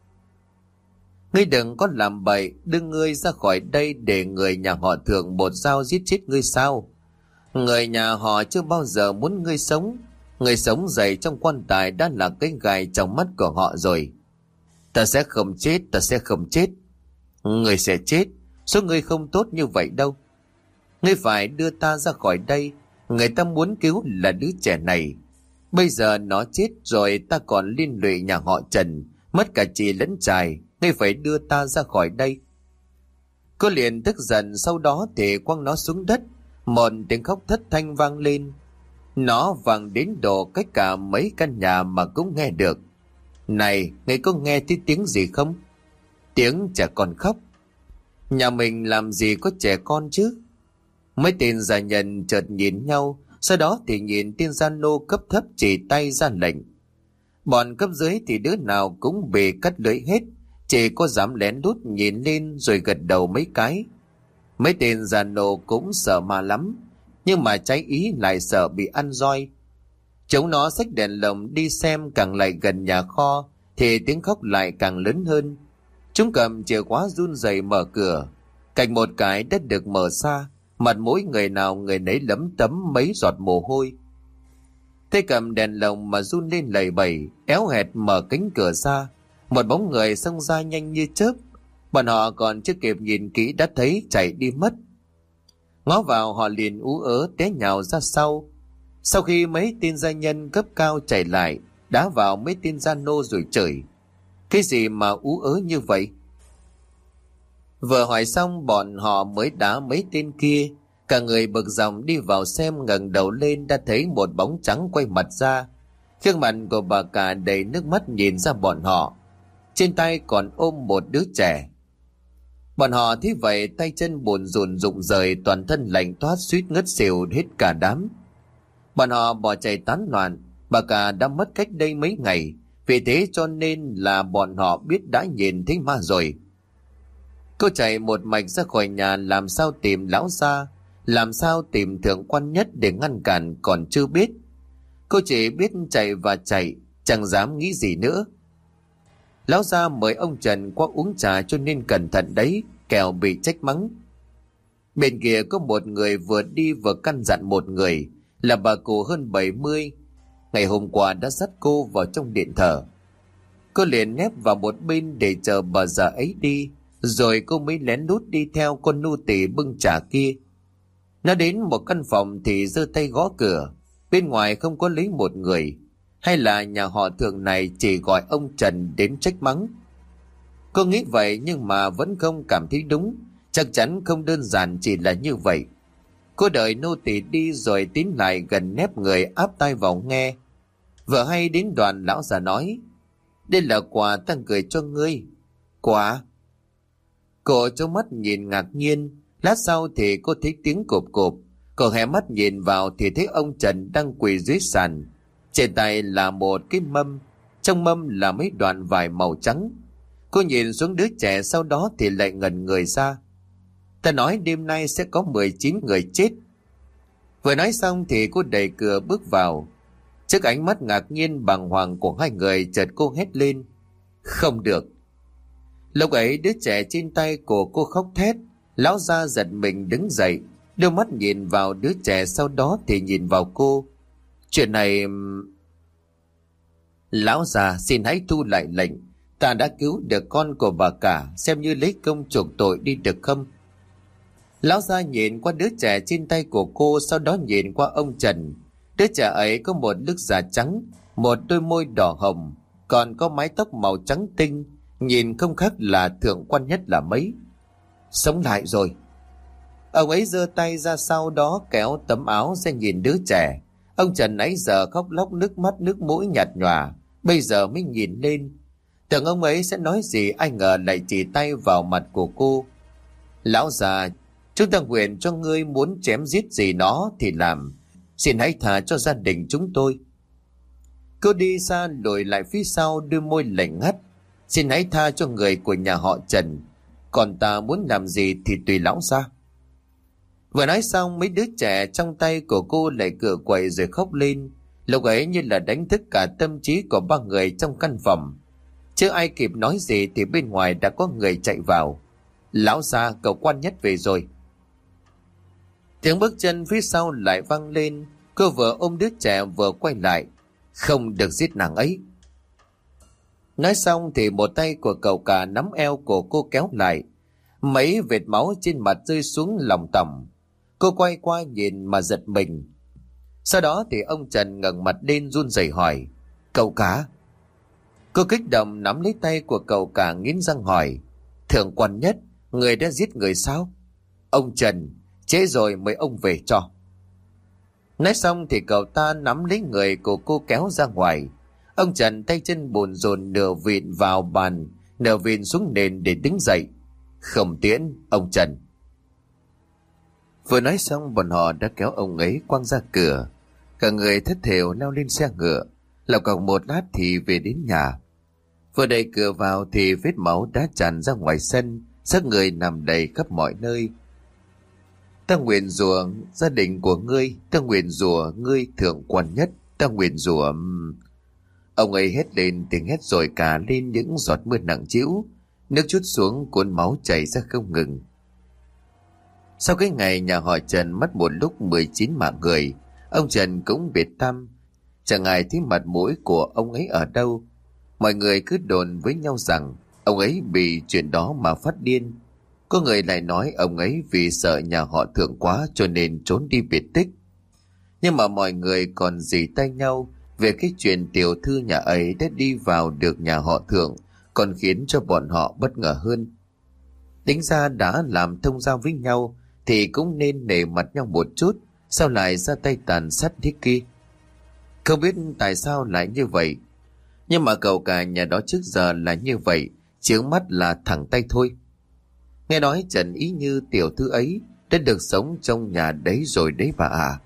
Ngươi đừng có làm bậy, đưa ngươi ra khỏi đây để người nhà họ Thượng một dao giết chết ngươi sao? Người nhà họ chưa bao giờ muốn ngươi sống. Ngươi sống dậy trong quan tài đã là cái gai trong mắt của họ rồi. Ta sẽ không chết, ta sẽ không chết. Ngươi sẽ chết, số ngươi không tốt như vậy đâu. Ngươi phải đưa ta ra khỏi đây. Người ta muốn cứu là đứa trẻ này. Bây giờ nó chết rồi, ta còn liên lụy nhà họ Trần, mất cả chị lẫn trai. Ngươi phải đưa ta ra khỏi đây. Cô liền tức giận, sau đó thì quăng nó xuống đất. Một tiếng khóc thất thanh vang lên. Nó vang đến độ cách cả mấy căn nhà mà cũng nghe được. Này, ngươi có nghe thấy tiếng gì không? Tiếng trẻ con khóc. Nhà mình làm gì có trẻ con chứ? Mấy tên gia nhân chợt nhìn nhau, sau đó thì nhìn tên gia nô cấp thấp chỉ tay ra lệnh. Bọn cấp dưới thì đứa nào cũng bị cắt lưỡi hết, chỉ có dám lén lút nhìn lên rồi gật đầu mấy cái. Mấy tên gia nô cũng sợ ma lắm, nhưng mà trái ý lại sợ bị ăn roi. Chúng nó xách đèn lồng đi xem, càng lại gần nhà kho thì tiếng khóc lại càng lớn hơn. Chúng cầm chìa khóa run rẩy mở cửa. Cạnh một cái đất được mở ra, mặt mỗi người nào người nấy lấm tấm mấy giọt mồ hôi. Thế cầm đèn lồng mà run lên lầy bầy, éo hẹt mở cánh cửa ra. Một bóng người xông ra nhanh như chớp. Bọn họ còn chưa kịp nhìn kỹ đã thấy chạy đi mất. Ngó vào họ liền ú ớ té nhào ra sau. Sau khi mấy tên gia nhân cấp cao chạy lại, đá vào mấy tên gia nô rồi chửi. Cái gì mà ú ớ như vậy? Vừa hỏi xong bọn họ mới đá mấy tên kia. Cả người bực dòng đi vào xem, ngẩng đầu lên đã thấy một bóng trắng quay mặt ra. Gương mặt của bà cả đầy nước mắt nhìn ra bọn họ. Trên tay còn ôm một đứa trẻ. Bọn họ thấy vậy tay chân buồn rùn rụng rời, toàn thân lạnh toát suýt ngất xỉu hết cả đám. Bọn họ bỏ chạy tán loạn. Bà cả đã mất cách đây mấy ngày, vì thế cho nên là bọn họ biết đã nhìn thấy ma rồi. Cô chạy một mạch ra khỏi nhà, làm sao tìm lão gia, làm sao tìm thượng quan nhất để ngăn cản còn chưa biết. Cô chỉ biết chạy và chạy, chẳng dám nghĩ gì nữa. Lão gia mời ông Trần qua uống trà cho nên cẩn thận đấy, kẻo bị trách mắng. Bên kia có một người vừa đi vừa căn dặn một người, là bà cụ hơn bảy mươi. Ngày hôm qua đã dắt cô vào trong điện thờ. Cô liền nép vào một bên để chờ bà già ấy đi, rồi cô mới lén lút đi theo con nô tỳ bưng trà kia. Nó đến một căn phòng thì giơ tay gõ cửa. Bên ngoài không có lấy một người. Hay là nhà họ Thượng này chỉ gọi ông Trần đến trách mắng? Cô nghĩ vậy nhưng mà vẫn không cảm thấy đúng. Chắc chắn không đơn giản chỉ là như vậy. Cô đợi nô tỳ đi rồi tiến lại gần nép người áp tai vào nghe. Vừa hay đến đoạn lão già nói: đây là quà ta gửi cho ngươi. Quà? Cô trố mắt nhìn ngạc nhiên. Lát sau thì cô thấy tiếng cộp cộp. Cô hé mắt nhìn vào thì thấy ông Trần đang quỳ dưới sàn. Trên tay là một cái mâm. Trong mâm là mấy đoạn vải màu trắng. Cô nhìn xuống đứa trẻ, sau đó thì lại ngẩn người ra. Ta nói đêm nay sẽ có mười chín người chết. Vừa nói xong thì cô đẩy cửa bước vào. Trước ánh mắt ngạc nhiên bàng hoàng của hai người, chợt cô hét lên: Không được. Lúc ấy đứa trẻ trên tay của cô khóc thét. Lão gia giật mình đứng dậy, đôi mắt nhìn vào đứa trẻ, sau đó thì nhìn vào cô. Chuyện này... Lão già, xin hãy thu lại lệnh. Ta đã cứu được con của bà cả, xem như lấy công chuộc tội đi được không? Lão già nhìn qua đứa trẻ trên tay của cô, sau đó nhìn qua ông Trần. Đứa trẻ ấy có một lớp da trắng, một đôi môi đỏ hồng, còn có mái tóc màu trắng tinh, nhìn không khác là thượng quan nhất là mấy. Sống lại rồi. Ông ấy giơ tay ra, sau đó kéo tấm áo ra nhìn đứa trẻ. Ông Trần nãy giờ khóc lóc, nước mắt nước mũi nhạt nhòa, bây giờ mới nhìn lên. Tưởng ông ấy sẽ nói gì, ai ngờ lại chỉ tay vào mặt của cô. Lão già, chúng ta nguyện cho ngươi muốn chém giết gì nó thì làm, xin hãy thả cho gia đình chúng tôi. Cô đi xa lùi lại phía sau, đôi môi lạnh ngắt. Xin hãy tha cho người của nhà họ Trần, còn ta muốn làm gì thì tùy lão gia. Vừa nói xong, mấy đứa trẻ trong tay của cô lại cựa quậy rồi khóc lên. Lúc ấy như là đánh thức cả tâm trí của ba người trong căn phòng. Chưa ai kịp nói gì thì bên ngoài đã có người chạy vào. Lão gia, cậu quan nhất về rồi. Tiếng bước chân phía sau lại vang lên. Cô vừa ôm đứa trẻ vừa quay lại. Không được giết nàng ấy. Nói xong thì một tay của cậu cả nắm eo của cô kéo lại. Mấy vệt máu trên mặt rơi xuống lòng tỏng. Cô quay qua nhìn mà giật mình. Sau đó thì ông Trần ngẩng mặt lên run rẩy hỏi, cậu cả? Cô kích động nắm lấy tay của cậu cả, nghiến răng hỏi, thượng quan nhất, người đã giết người sao? Ông Trần, trễ rồi, mời ông về cho. Nói xong thì cậu ta nắm lấy người của cô kéo ra ngoài. Ông Trần tay chân bồn rồn, nửa vịn vào bàn, nửa vịn xuống nền để đứng dậy. Không tiễn, ông Trần. Vừa nói xong, bọn họ đã kéo ông ấy quăng ra cửa. Cả người thất thểu leo lên xe ngựa. Lọc cọc một lát thì về đến nhà. Vừa đẩy cửa vào thì vết máu đã tràn ra ngoài sân, xác người nằm đầy khắp mọi nơi. Ta nguyện rủa gia đình của ngươi, ta nguyện rủa ngươi thượng quan nhất, ta nguyện rủa... Ông ấy hét lên tiếng hét rồi cả lên những giọt mưa nặng trĩu, nước trút xuống cuốn máu chảy ra không ngừng. Sau cái ngày nhà họ Trần mất một lúc mười chín mạng người, ông Trần cũng biệt tăm, chẳng ai thấy mặt mũi của ông ấy ở đâu. Mọi người cứ đồn với nhau rằng ông ấy bị chuyện đó mà phát điên. Có người lại nói ông ấy vì sợ nhà họ Thượng quá cho nên trốn đi biệt tích. Nhưng mà mọi người còn rỉ tay nhau về cái chuyện tiểu thư nhà ấy đã đi vào được nhà họ Thượng, còn khiến cho bọn họ bất ngờ hơn. Tính ra đã làm thông giao với nhau thì cũng nên nể mặt nhau một chút, sao lại ra tay tàn sát thế kia? Không biết tại sao lại như vậy, nhưng mà cậu cả nhà đó trước giờ là như vậy, chướng mắt là thẳng tay thôi. Nghe nói Trần Ý Như tiểu thư ấy đã được sống trong nhà đấy rồi đấy bà à.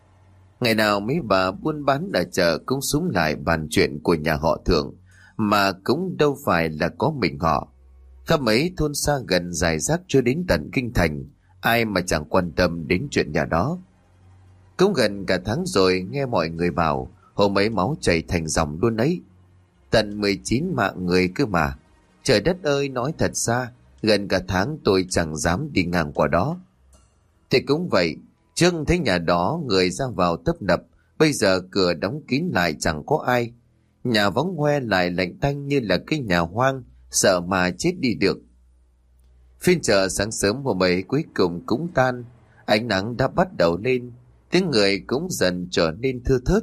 Ngày nào mấy bà buôn bán ở chợ cũng súng lại bàn chuyện của nhà họ Thượng, mà cũng đâu phải là có mình họ. Khắp mấy thôn xa gần dài rác cho đến tận kinh thành, ai mà chẳng quan tâm đến chuyện nhà đó. Cũng gần cả tháng rồi, nghe mọi người bảo hôm ấy máu chảy thành dòng luôn ấy. Tận mười chín mạng người cơ mà. Trời đất ơi, nói thật ra gần cả tháng tôi chẳng dám đi ngang qua đó. Thì cũng vậy, trước thấy nhà đó người ra vào tấp nập, bây giờ cửa đóng kín lại chẳng có ai. Nhà vắng hoe lại lạnh tanh như là cái nhà hoang, sợ mà chết đi được. Phiên chợ sáng sớm hôm ấy cuối cùng cũng tan, ánh nắng đã bắt đầu lên, tiếng người cũng dần trở nên thưa thớt.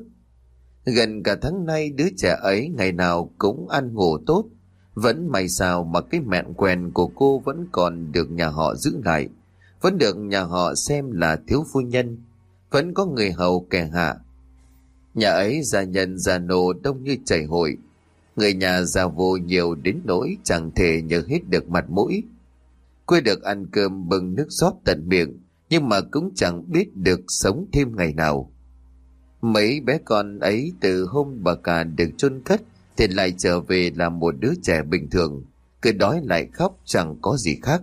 Gần cả tháng nay đứa trẻ ấy ngày nào cũng ăn ngủ tốt, vẫn may sao mà cái mẹn quèn của cô vẫn còn được nhà họ giữ lại, vẫn được nhà họ xem là thiếu phu nhân, vẫn có người hầu kẻ hạ. Nhà ấy gia nhân gia nô đông như chảy hội, người nhà già vô nhiều đến nỗi chẳng thể nhớ hết được mặt mũi. Quê được ăn cơm bưng nước rót tận miệng, nhưng mà cũng chẳng biết được sống thêm ngày nào. Mấy bé con ấy từ hôm bà cả được chôn cất thì lại trở về là một đứa trẻ bình thường, cứ đói lại khóc chẳng có gì khác.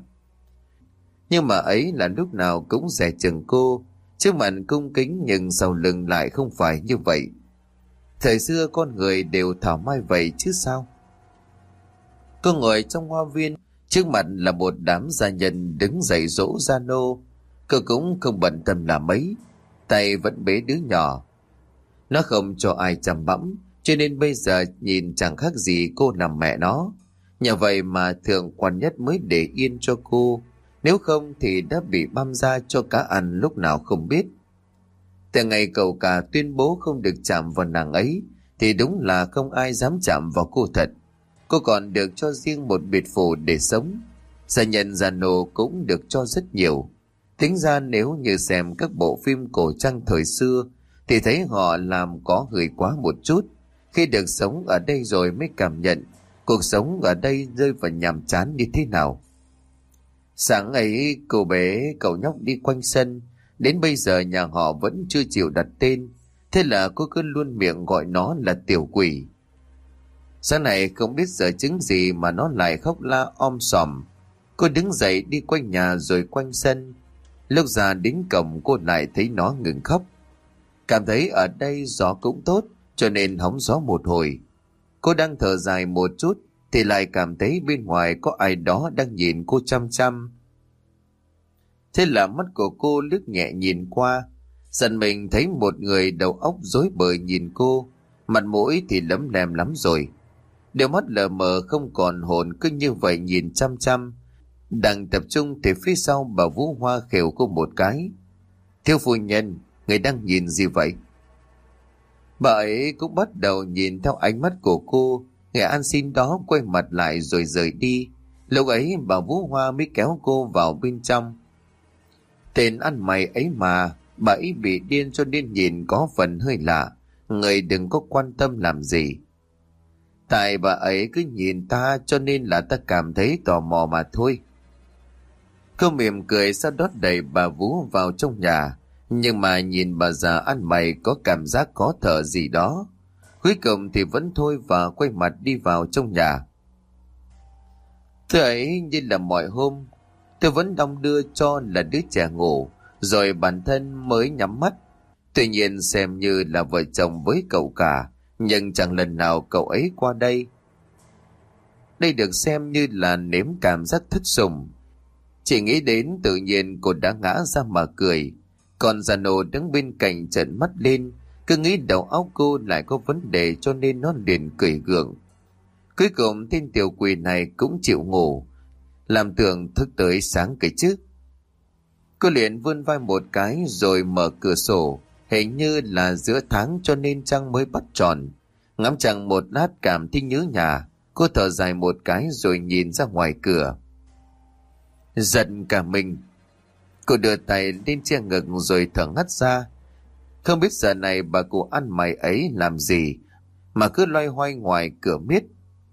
Nhưng mà ấy là lúc nào cũng dè chừng cô, trước mặt cung kính nhưng sau lưng lại không phải như vậy. Thời xưa con người đều thảo mai vậy chứ sao. Cô ngồi trong hoa viên, trước mặt là một đám gia nhân đứng dậy dỗ gia nô. Cô cũng không bận tâm là mấy, tay vẫn bế đứa nhỏ. Nó không cho ai chăm bẵm, cho nên bây giờ nhìn chẳng khác gì cô làm mẹ nó. Nhờ vậy mà thượng quan nhất mới để yên cho cô, nếu không thì đã bị băm ra cho cá ăn lúc nào không biết. Từ ngày cậu cả tuyên bố không được chạm vào nàng ấy, thì đúng là không ai dám chạm vào cô thật. Cô còn được cho riêng một biệt phủ để sống. Gia nhân gia nô cũng được cho rất nhiều. Tính ra nếu như xem các bộ phim cổ trang thời xưa, thì thấy họ làm có hơi quá một chút. Khi được sống ở đây rồi mới cảm nhận cuộc sống ở đây rơi vào nhàm chán như thế nào. Sáng ấy cô bé cậu nhóc đi quanh sân, đến bây giờ nhà họ vẫn chưa chịu đặt tên, thế là cô cứ luôn miệng gọi nó là tiểu quỷ. Sáng này không biết giờ chứng gì mà nó lại khóc la om sòm. Cô đứng dậy đi quanh nhà rồi quanh sân. Lúc ra đến cổng cô lại thấy nó ngừng khóc. Cảm thấy ở đây gió cũng tốt, cho nên hóng gió một hồi. Cô đang thở dài một chút thì lại cảm thấy bên ngoài có ai đó đang nhìn cô chăm chăm. Thế là mắt của cô lướt nhẹ nhìn qua, giận mình thấy một người đầu óc rối bời nhìn cô, mặt mũi thì lấm lem lắm rồi. Đôi mắt lờ mờ không còn hồn cứ như vậy nhìn chăm chăm. Đang tập trung thì phía sau bà Vũ Hoa khều cô một cái. Thiếu phu nhân, người đang nhìn gì vậy? Bà ấy cũng bắt đầu nhìn theo ánh mắt của cô. Người ăn xin đó quay mặt lại rồi rời đi. Lúc ấy bà Vũ Hoa mới kéo cô vào bên trong. Tên ăn mày ấy mà, bà ấy bị điên cho nên nhìn có phần hơi lạ. Người đừng có quan tâm làm gì. Tại bà ấy cứ nhìn ta cho nên là ta cảm thấy tò mò mà thôi. Cô mỉm cười sau đó đẩy bà Vũ vào trong nhà. Nhưng mà nhìn bà già ăn mày có cảm giác khó thở gì đó. Cuối cùng thì vẫn thôi và quay mặt đi vào trong nhà. Thứ ấy như là mọi hôm, tôi vẫn đong đưa cho là đứa trẻ ngủ, rồi bản thân mới nhắm mắt. Tuy nhiên xem như là vợ chồng với cậu cả, nhưng chẳng lần nào cậu ấy qua đây. Đây được xem như là nếm cảm giác thất sủng. Chỉ nghĩ đến tự nhiên cô đã ngã ra mà cười. Còn già nô đứng bên cạnh trợn mắt lên, cứ nghĩ đầu óc cô lại có vấn đề cho nên nó liền cười gượng. Cuối cùng tên tiểu quỷ này cũng chịu ngủ, làm tưởng thức tới sáng cái chứ. Cô liền vươn vai một cái rồi mở cửa sổ, hình như là giữa tháng cho nên trăng mới bắt tròn. Ngắm trăng một lát cảm thấy nhớ nhà, cô thở dài một cái rồi nhìn ra ngoài cửa. Giận cả mình. Cô đưa tay lên che ngực rồi thở ngắt ra. Không biết giờ này bà cụ ăn mày ấy làm gì mà cứ loay hoay ngoài cửa miết.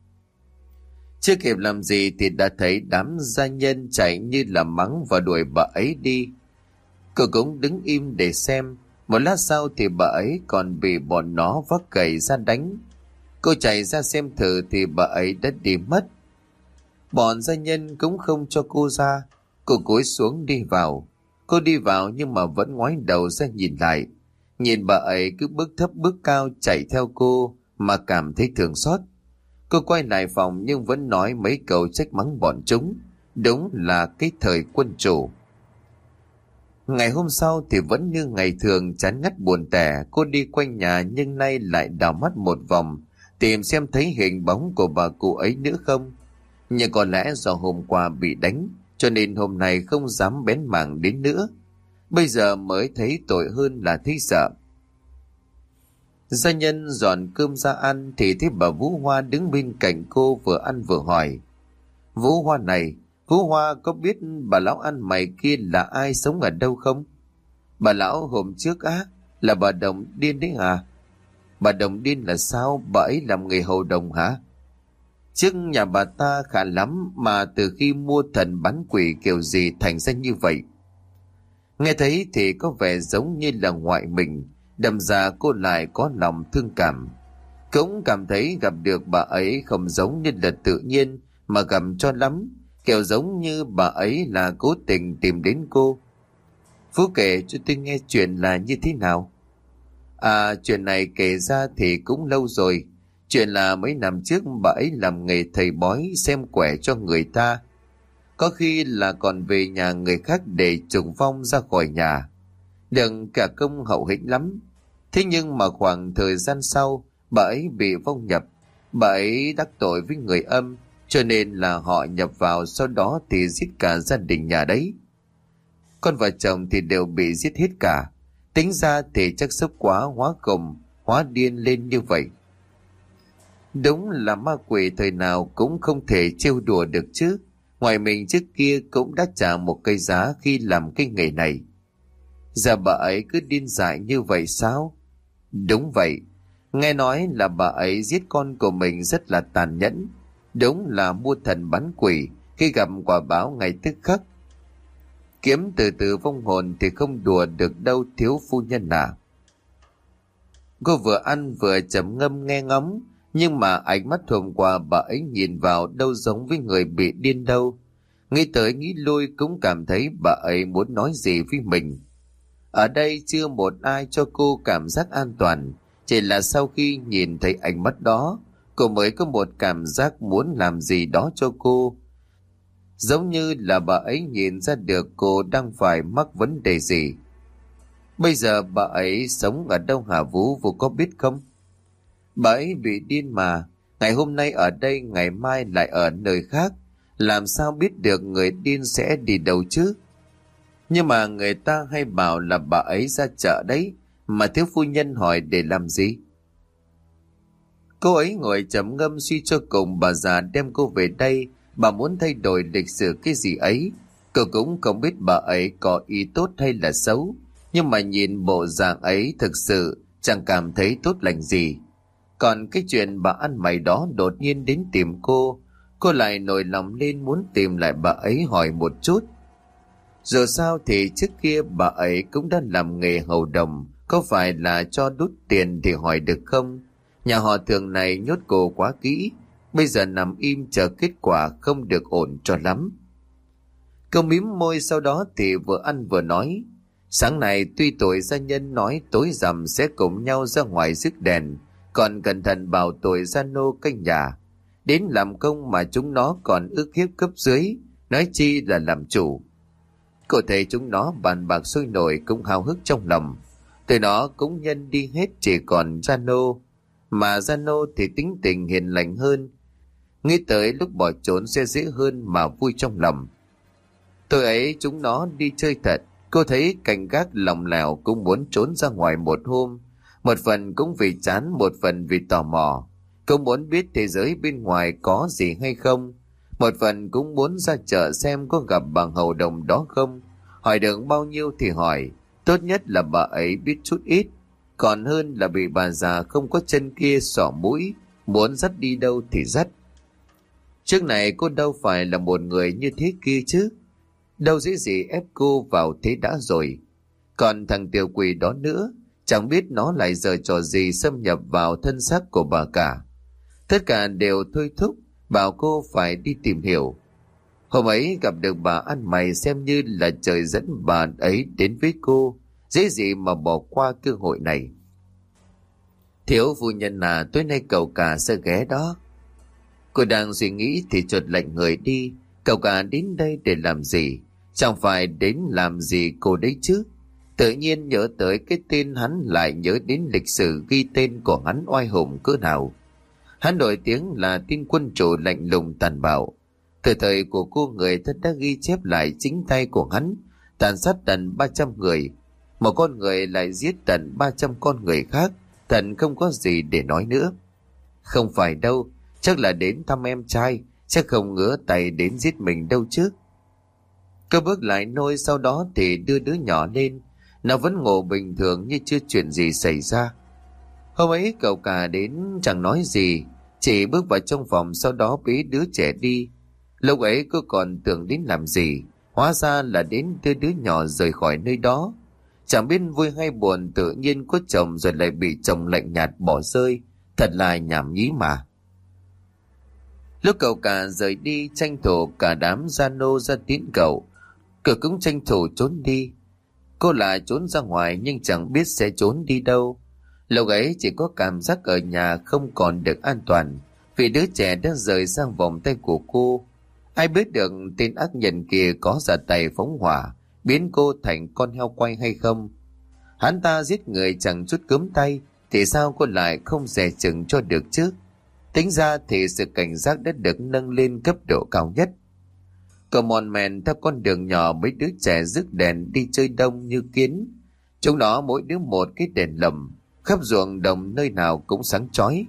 Chưa kịp làm gì thì đã thấy đám gia nhân chạy như là mắng và đuổi bà ấy đi. Cô cũng đứng im để xem. Một lát sau thì bà ấy còn bị bọn nó vác gậy ra đánh. Cô chạy ra xem thử thì bà ấy đã đi mất. Bọn gia nhân cũng không cho cô ra. Cô cúi xuống đi vào. Cô đi vào nhưng mà vẫn ngoái đầu ra nhìn lại. Nhìn bà ấy cứ bước thấp bước cao chạy theo cô mà cảm thấy thương xót. Cô quay lại phòng nhưng vẫn nói mấy câu trách mắng bọn chúng. Đúng là cái thời quân chủ. Ngày hôm sau thì vẫn như ngày thường chán ngắt buồn tẻ. Cô đi quanh nhà nhưng nay lại đảo mắt một vòng, tìm xem thấy hình bóng của bà cụ ấy nữa không. Nhưng có lẽ do hôm qua bị đánh cho nên hôm nay không dám bén mảng đến nữa. Bây giờ mới thấy tội hơn là thấy sợ. Gia nhân dọn cơm ra ăn thì thấy bà Vũ Hoa đứng bên cạnh cô vừa ăn vừa hỏi. Vũ Hoa này, Vũ Hoa có biết bà lão ăn mày kia là ai, sống ở đâu không? Bà lão hôm trước á, là bà Đồng Điên đấy à? Bà Đồng Điên là sao, bà ấy làm người hầu đồng hả? Trước nhà bà ta khá lắm mà từ khi mua thần bán quỷ kiểu gì thành ra như vậy. Nghe thấy thì có vẻ giống như là ngoại mình, đâm ra cô lại có lòng thương cảm. Cũng cảm thấy gặp được bà ấy không giống như là tự nhiên mà gặp cho lắm, kiểu giống như bà ấy là cố tình tìm đến cô. Phú kể cho tôi nghe chuyện là như thế nào. À, chuyện này kể ra thì cũng lâu rồi, Chuyện là mấy năm trước bà ấy làm nghề thầy bói xem quẻ cho người ta. Có khi là còn về nhà người khác để trùng vong ra khỏi nhà. Đừng cả công hậu hĩnh lắm. Thế nhưng mà khoảng thời gian sau, bà ấy bị vong nhập. Bà ấy đắc tội với người âm, cho nên là họ nhập vào, sau đó thì giết cả gia đình nhà đấy. Con vợ chồng thì đều bị giết hết cả. Tính ra thì chắc sốc quá hóa cùng, hóa điên lên như vậy. Đúng là ma quỷ thời nào cũng không thể trêu đùa được chứ. Ngoài mình trước kia cũng đã trả một cây giá khi làm cái nghề này. Giờ bà ấy cứ điên dại như vậy sao? Đúng vậy. Nghe nói là bà ấy giết con của mình rất là tàn nhẫn. Đúng là mua thần bán quỷ, khi gặp quả báo ngay tức khắc. Kiếm từ từ vong hồn thì không đùa được đâu thiếu phu nhân à. Cô vừa ăn vừa trầm ngâm nghe ngóng, nhưng mà ánh mắt hôm qua bà ấy nhìn vào đâu giống với người bị điên đâu. Nghĩ tới nghĩ lui cũng cảm thấy bà ấy muốn nói gì với mình. Ở đây chưa một ai cho cô cảm giác an toàn, chỉ là sau khi nhìn thấy ánh mắt đó, cô mới có một cảm giác muốn làm gì đó cho cô. Giống như là bà ấy nhìn ra được cô đang phải mắc vấn đề gì. Bây giờ bà ấy sống ở đâu hả Vũ, Vũ có biết không? Bà ấy bị điên mà, ngày hôm nay ở đây, ngày mai lại ở nơi khác. Làm sao biết được người điên sẽ đi đâu chứ? Nhưng mà người ta hay bảo là bà ấy ra chợ đấy, mà thiếu phu nhân hỏi để làm gì? Cô ấy ngồi trầm ngâm suy cho cùng, bà già đem cô về đây, bà muốn thay đổi lịch sử cái gì ấy. Cô cũng không biết bà ấy có ý tốt hay là xấu, nhưng mà nhìn bộ dạng ấy thực sự chẳng cảm thấy tốt lành gì. Còn cái chuyện bà ăn mày đó đột nhiên đến tìm cô, cô lại nổi lòng lên muốn tìm lại bà ấy hỏi một chút. Dù sao thì trước kia bà ấy cũng đã làm nghề hầu đồng, có phải là cho đút tiền thì hỏi được không? Nhà họ Thường này nhốt cô quá kỹ, bây giờ nằm im chờ kết quả không được ổn cho lắm. Cô mím môi, sau đó thì vừa ăn vừa nói. Sáng nay tuy tội gia nhân nói tối rằm sẽ cùng nhau ra ngoài rước đèn, còn cẩn thận bảo tội gia nô canh nhà. Đến làm công mà chúng nó còn ức hiếp cấp dưới, nói chi là làm chủ. Cô thấy chúng nó bàn bạc sôi nổi cũng hào hức trong lòng. Từ đó cũng nhân đi hết, chỉ còn gia nô. Mà gia nô thì tính tình hiền lành hơn. Nghĩ tới lúc bỏ trốn sẽ dễ hơn mà vui trong lòng. Tôi ấy chúng nó đi chơi thật. Cô thấy cảnh gác lòng lẻo cũng muốn trốn ra ngoài một hôm. Một phần cũng vì chán, một phần vì tò mò. Cô muốn biết thế giới bên ngoài có gì hay không. Một phần cũng muốn ra chợ xem có gặp bà hầu đồng đó không. Hỏi được bao nhiêu thì hỏi. Tốt nhất là bà ấy biết chút ít, còn hơn là bị bà già không có chân kia xỏ mũi, muốn dắt đi đâu thì dắt. Trước này cô đâu phải là một người như thế kia chứ. Đâu dễ gì ép cô vào thế đã rồi. Còn thằng tiểu quỷ đó nữa, chẳng biết nó lại giở trò gì xâm nhập vào thân xác của bà cả. Tất cả đều thôi thúc, bảo cô phải đi tìm hiểu. Hôm ấy gặp được bà ăn mày xem như là trời dẫn bà ấy đến với cô, dễ gì mà bỏ qua cơ hội này. Thiếu phu nhân à, tối nay cậu cả sẽ ghé đó. Cô đang suy nghĩ thì chợt lạnh người đi. Cậu cả đến đây để làm gì? Chẳng phải đến làm gì cô đấy chứ? Tự nhiên nhớ tới cái tên hắn, lại nhớ đến lịch sử ghi tên của hắn oai hùng cỡ nào. Hắn nổi tiếng là tên quân chủ lạnh lùng tàn bạo. Từ thời của cô, người thân đã ghi chép lại chính tay của hắn tàn sát tận ba trăm người. Một con người lại giết tận ba trăm con người khác, thật không có gì để nói nữa. Không phải đâu, chắc là đến thăm em trai, chắc không ngứa tay đến giết mình đâu chứ. Cô bước lại nôi, sau đó thì đưa đứa nhỏ lên. Nó vẫn ngủ bình thường như chưa chuyện gì xảy ra. Hôm ấy cậu cả đến chẳng nói gì, chỉ bước vào trong phòng, sau đó bế đứa trẻ đi. Lúc ấy cô còn tưởng đến làm gì, hóa ra là đến đưa đứa nhỏ rời khỏi nơi đó. Chẳng biết vui hay buồn, tự nhiên có chồng rồi lại bị chồng lạnh nhạt bỏ rơi, thật là nhảm nhí mà. Lúc cậu cả rời đi, tranh thủ cả đám gia nô ra tiễn cậu, cậu cũng tranh thủ trốn đi. Cô lại trốn ra ngoài nhưng chẳng biết sẽ trốn đi đâu. Lúc ấy chỉ có cảm giác ở nhà không còn được an toàn, vì đứa trẻ đã rời sang vòng tay của cô. Ai biết được tên ác nhân kia có ra tay phóng hỏa, biến cô thành con heo quay hay không? Hắn ta giết người chẳng chút cướm tay, thì sao cô lại không dè chừng cho được chứ? Tính ra thì sự cảnh giác đã được nâng lên cấp độ cao nhất. Cậu mòn mèn theo con đường nhỏ, mấy đứa trẻ rước đèn đi chơi đông như kiến. Chúng nó mỗi đứa một cái đèn lầm, khắp ruộng đồng nơi nào cũng sáng chói.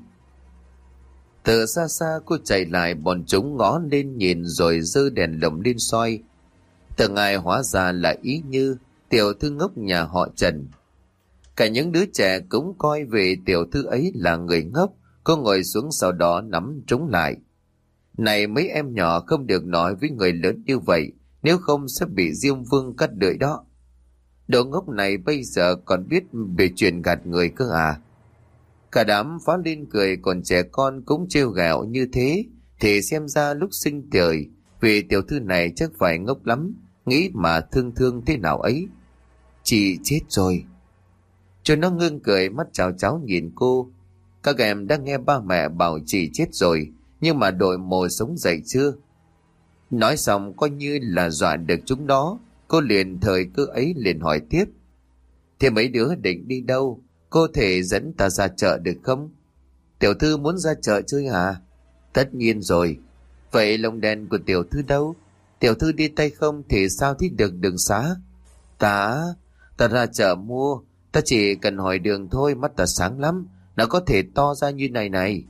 Từ xa xa cô chạy lại, bọn chúng ngó lên nhìn rồi giơ đèn lồng lên soi. Từ ngày hóa ra là Ý Như, tiểu thư ngốc nhà họ Trần. Cả những đứa trẻ cũng coi về tiểu thư ấy là người ngốc. Cô ngồi xuống sau đó nắm trúng lại. Này mấy em nhỏ không được nói với người lớn như vậy, nếu không sẽ bị Diêm Vương cắt lưỡi đó. Đồ ngốc này bây giờ còn biết về chuyện gạt người cơ à? Cả đám phá lên cười, còn trẻ con cũng trêu ghẹo như thế thì xem ra lúc sinh trời vì tiểu thư này chắc phải ngốc lắm, nghĩ mà thương thương thế nào ấy. Chị chết rồi. Cho nó ngưng cười, mắt chào cháu nhìn cô. Các em đã nghe ba mẹ bảo chị chết rồi, nhưng mà đội mồ sống dậy chưa? Nói xong coi như là dọa được chúng đó. Cô liền thời cơ ấy liền hỏi tiếp. Thế mấy đứa định đi đâu? Cô thể dẫn ta ra chợ được không? Tiểu thư muốn ra chợ chơi à? Tất nhiên rồi. Vậy lồng đèn của tiểu thư đâu? Tiểu thư đi tay không thì sao thích được đường xá? Ta, ta ra chợ mua. Ta chỉ cần hỏi đường thôi, mắt ta sáng lắm. Nó có thể to ra như này này.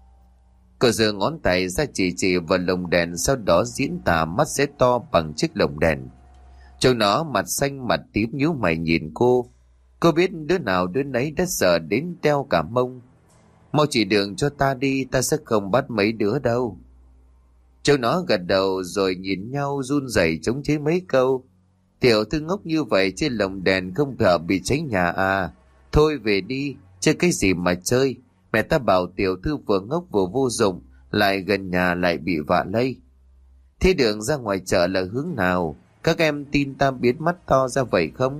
Cô giơ ngón tay ra chỉ chỉ vào lồng đèn, sau đó diễn tả mắt sẽ to bằng chiếc lồng đèn. Trông nó mặt xanh mặt tím nhíu mày nhìn cô. Cô biết đứa nào đứa nấy đã sợ đến teo cả mông. Mau chỉ đường cho ta đi, ta sẽ không bắt mấy đứa đâu. Trông nó gật đầu rồi nhìn nhau run rẩy chống chế mấy câu. Tiểu thư ngốc như vậy trên lồng đèn không sợ bị cháy nhà à? Thôi về đi, chơi cái gì mà chơi. Mẹ ta bảo tiểu thư vừa ngốc vừa vô dụng, lại gần nhà lại bị vạ lây. Thế đường ra ngoài chợ là hướng nào? Các em tin ta biến mắt to ra vậy không?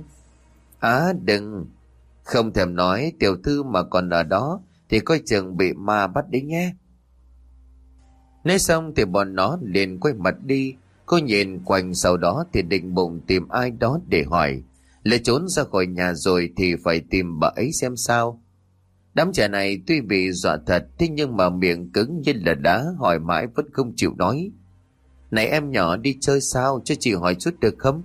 Á đừng. Không thèm nói, tiểu thư mà còn ở đó thì coi chừng bị ma bắt đấy nhé. Nói xong thì bọn nó liền quay mặt đi. Cô nhìn quanh, sau đó thì định bụng tìm ai đó để hỏi. Lỡ trốn ra khỏi nhà rồi thì phải tìm bà ấy xem sao. Đám trẻ này tuy bị dọa thật, thế nhưng mà miệng cứng như là đá, hỏi mãi vẫn không chịu nói. Này em nhỏ, đi chơi sao, cho chị hỏi chút được không?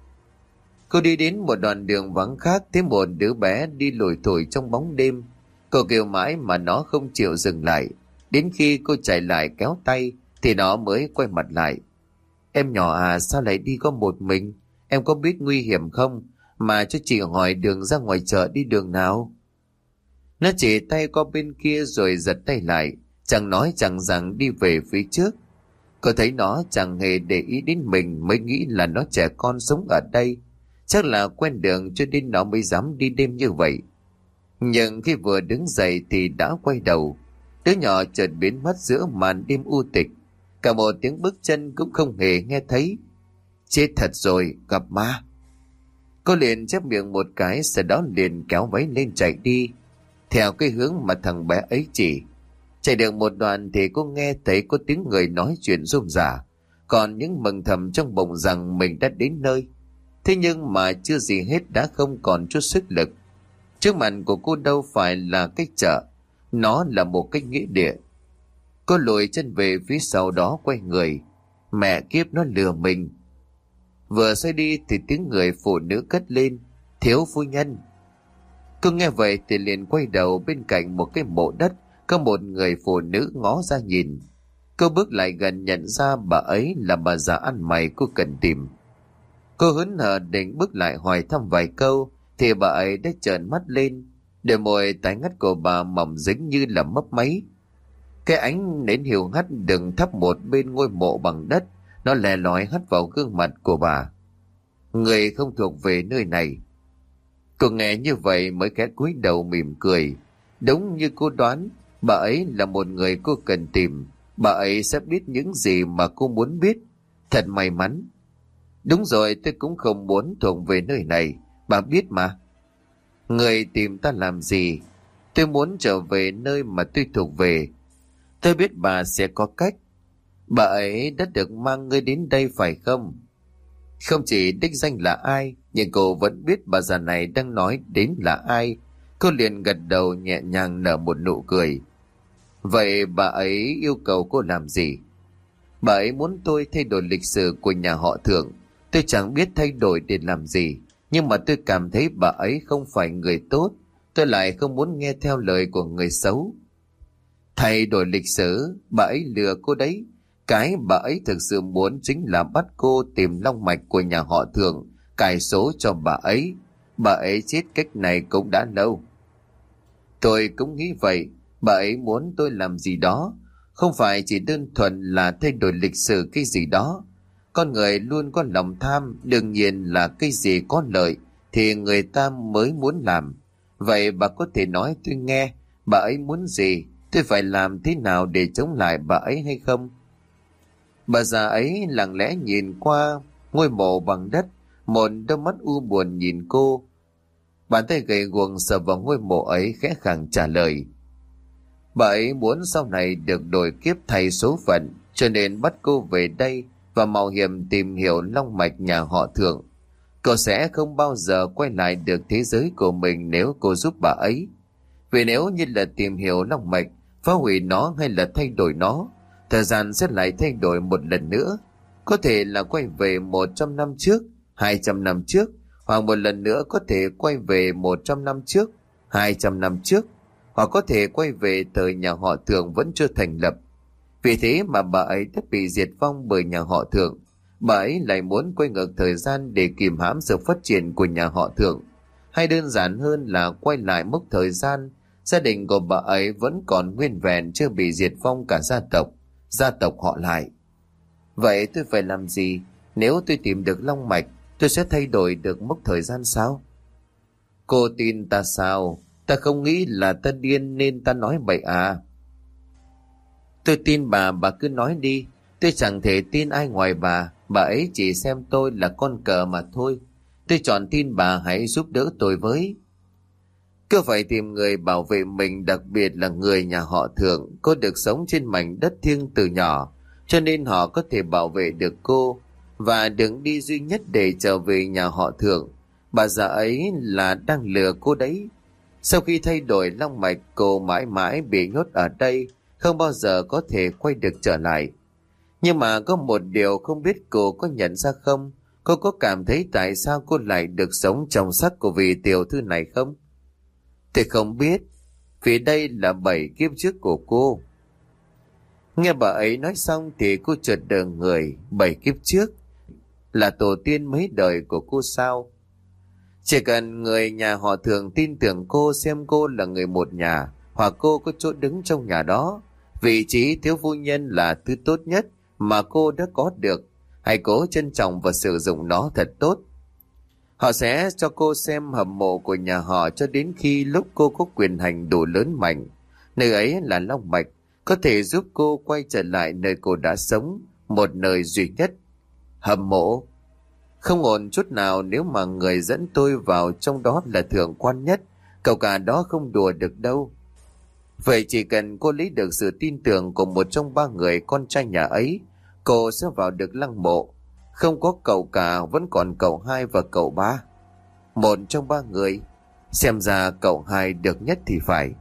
Cô đi đến một đoạn đường vắng khác, thấy một đứa bé đi lủi thủi trong bóng đêm. Cô kêu mãi mà nó không chịu dừng lại. Đến khi cô chạy lại kéo tay thì nó mới quay mặt lại. Em nhỏ à, sao lại đi có một mình? Em có biết nguy hiểm không? Mà cho chị hỏi đường ra ngoài chợ đi đường nào? Nó chỉ tay qua bên kia rồi giật tay lại, chẳng nói chẳng rằng đi về phía trước. Cô thấy nó chẳng hề để ý đến mình, mới nghĩ là nó trẻ con sống ở đây. Chắc là quen đường cho nên nó mới dám đi đêm như vậy. Nhưng khi vừa đứng dậy thì đã quay đầu. Đứa nhỏ chợt biến mất giữa màn đêm u tịch. Cả một tiếng bước chân cũng không hề nghe thấy. Chết thật rồi, gặp ma. Cô liền chép miệng một cái, sau đó liền kéo váy lên chạy đi theo cái hướng mà thằng bé ấy chỉ. Chạy được một đoạn thì cô nghe thấy có tiếng người nói chuyện rôm rả, còn những mừng thầm trong bụng rằng mình đã đến nơi. Thế nhưng mà chưa gì hết đã không còn chút sức lực. Trước mặt của cô đâu phải là cái chợ, nó là một cái nghĩa địa. Cô lùi chân về phía sau đó quay người. Mẹ kiếp, nó lừa mình. Vừa xoay đi thì tiếng người phụ nữ cất lên. Thiếu phu nhân. Cô nghe vậy thì liền quay đầu, bên cạnh một cái mộ đất có một người phụ nữ ngó ra nhìn. Cô bước lại gần nhận ra bà ấy là bà già ăn mày cô cần tìm. Cô hớn hở định bước lại hỏi thăm vài câu thì bà ấy đã trợn mắt lên. Đôi môi tái ngắt của bà mỏng dính như là mấp máy. Cái ánh nến hiu hắt đừng thắp một bên ngôi mộ bằng đất, nó lè lói hắt vào gương mặt của bà. Người không thuộc về nơi này. Cô nghe như vậy mới khẽ cúi đầu mỉm cười. Đúng như cô đoán, bà ấy là một người cô cần tìm. Bà ấy sẽ biết những gì mà cô muốn biết. Thật may mắn. Đúng rồi, tôi cũng không muốn thuộc về nơi này. Bà biết mà. Người tìm ta làm gì? Tôi muốn trở về nơi mà tôi thuộc về. Tôi biết bà sẽ có cách. Bà ấy đã được mang ngươi đến đây phải không? Không chỉ đích danh là ai, nhưng cô vẫn biết bà già này đang nói đến là ai. Cô liền gật đầu nhẹ nhàng nở một nụ cười. Vậy bà ấy yêu cầu cô làm gì? Bà ấy muốn tôi thay đổi lịch sử của nhà họ Thượng. Tôi chẳng biết thay đổi để làm gì, nhưng mà tôi cảm thấy bà ấy không phải người tốt. Tôi lại không muốn nghe theo lời của người xấu. Thay đổi lịch sử? Bà ấy lừa cô đấy. Cái bà ấy thực sự muốn chính là bắt cô tìm long mạch của nhà họ Thượng, cài số cho bà ấy. Bà ấy chết cách này cũng đã lâu. Tôi cũng nghĩ vậy. Bà ấy muốn tôi làm gì đó, không phải chỉ đơn thuần là thay đổi lịch sử cái gì đó. Con người luôn có lòng tham, đương nhiên là cái gì có lợi thì người ta mới muốn làm. Vậy bà có thể nói tôi nghe, bà ấy muốn gì, tôi phải làm thế nào để chống lại bà ấy hay không? Bà già ấy lặng lẽ nhìn qua ngôi mộ bằng đất, một đôi mắt u buồn nhìn cô. Bàn tay gầy guồng sờ vào ngôi mộ ấy, khẽ khàng trả lời. Bà ấy muốn sau này được đổi kiếp thay số phận, cho nên bắt cô về đây và mạo hiểm tìm hiểu long mạch nhà họ Thượng. Cô sẽ không bao giờ quay lại được thế giới của mình nếu cô giúp bà ấy. Vì nếu như là tìm hiểu long mạch, phá hủy nó hay là thay đổi nó, thời gian sẽ lại thay đổi một lần nữa. Có thể là quay về một trăm năm trước, hai trăm năm trước, hoặc một lần nữa có thể quay về một trăm năm trước, hai trăm năm trước, hoặc có thể quay về thời nhà họ Thượng vẫn chưa thành lập. Vì thế mà bà ấy đã bị diệt vong bởi nhà họ Thượng. Bà ấy lại muốn quay ngược thời gian để kìm hãm sự phát triển của nhà họ Thượng. Hay đơn giản hơn là quay lại mốc thời gian, gia đình của bà ấy vẫn còn nguyên vẹn, chưa bị diệt vong cả gia tộc, gia tộc họ lại. Vậy tôi phải làm gì? Nếu tôi tìm được long mạch, tôi sẽ thay đổi được mốc thời gian sao? Cô tin ta sao? Ta không nghĩ là ta điên nên ta nói bậy à? Tôi tin bà, bà cứ nói đi. Tôi chẳng thể tin ai ngoài bà. Bà ấy chỉ xem tôi là con cờ mà thôi. Tôi chọn tin bà, hãy giúp đỡ tôi với. Cứ phải tìm người bảo vệ mình, đặc biệt là người nhà họ Thượng. Cô được sống trên mảnh đất thiêng từ nhỏ, cho nên họ có thể bảo vệ được cô. Và đường đi duy nhất để trở về nhà họ Thượng, bà già ấy là đang lừa cô đấy. Sau khi thay đổi long mạch, cô mãi mãi bị nhốt ở đây, không bao giờ có thể quay được trở lại. Nhưng mà có một điều không biết cô có nhận ra không? Cô có cảm thấy tại sao cô lại được sống trong xác của vị tiểu thư này không? Thì không biết, vì đây là bảy kiếp trước của cô. Nghe bà ấy nói xong thì cô chợt đờ người. Bảy kiếp trước là tổ tiên mấy đời của cô sao? Chỉ cần người nhà họ Thường tin tưởng cô, xem cô là người một nhà, hoặc cô có chỗ đứng trong nhà đó, vị trí thiếu phu nhân là thứ tốt nhất mà cô đã có được, hãy cố trân trọng và sử dụng nó thật tốt. Họ sẽ cho cô xem hầm mộ của nhà họ cho đến khi lúc cô có quyền hành đủ lớn mạnh. Nơi ấy là long mạch, có thể giúp cô quay trở lại nơi cô đã sống, một nơi duy nhất. Hầm mộ? Không ổn chút nào nếu mà người dẫn tôi vào trong đó là thượng quan nhất, cậu cả đó không đùa được đâu. Vậy chỉ cần cô lấy được sự tin tưởng của một trong ba người con trai nhà ấy, cô sẽ vào được lăng mộ. Không có cậu cả, vẫn còn cậu hai và cậu ba. Một trong ba người, xem ra cậu hai được nhất thì phải.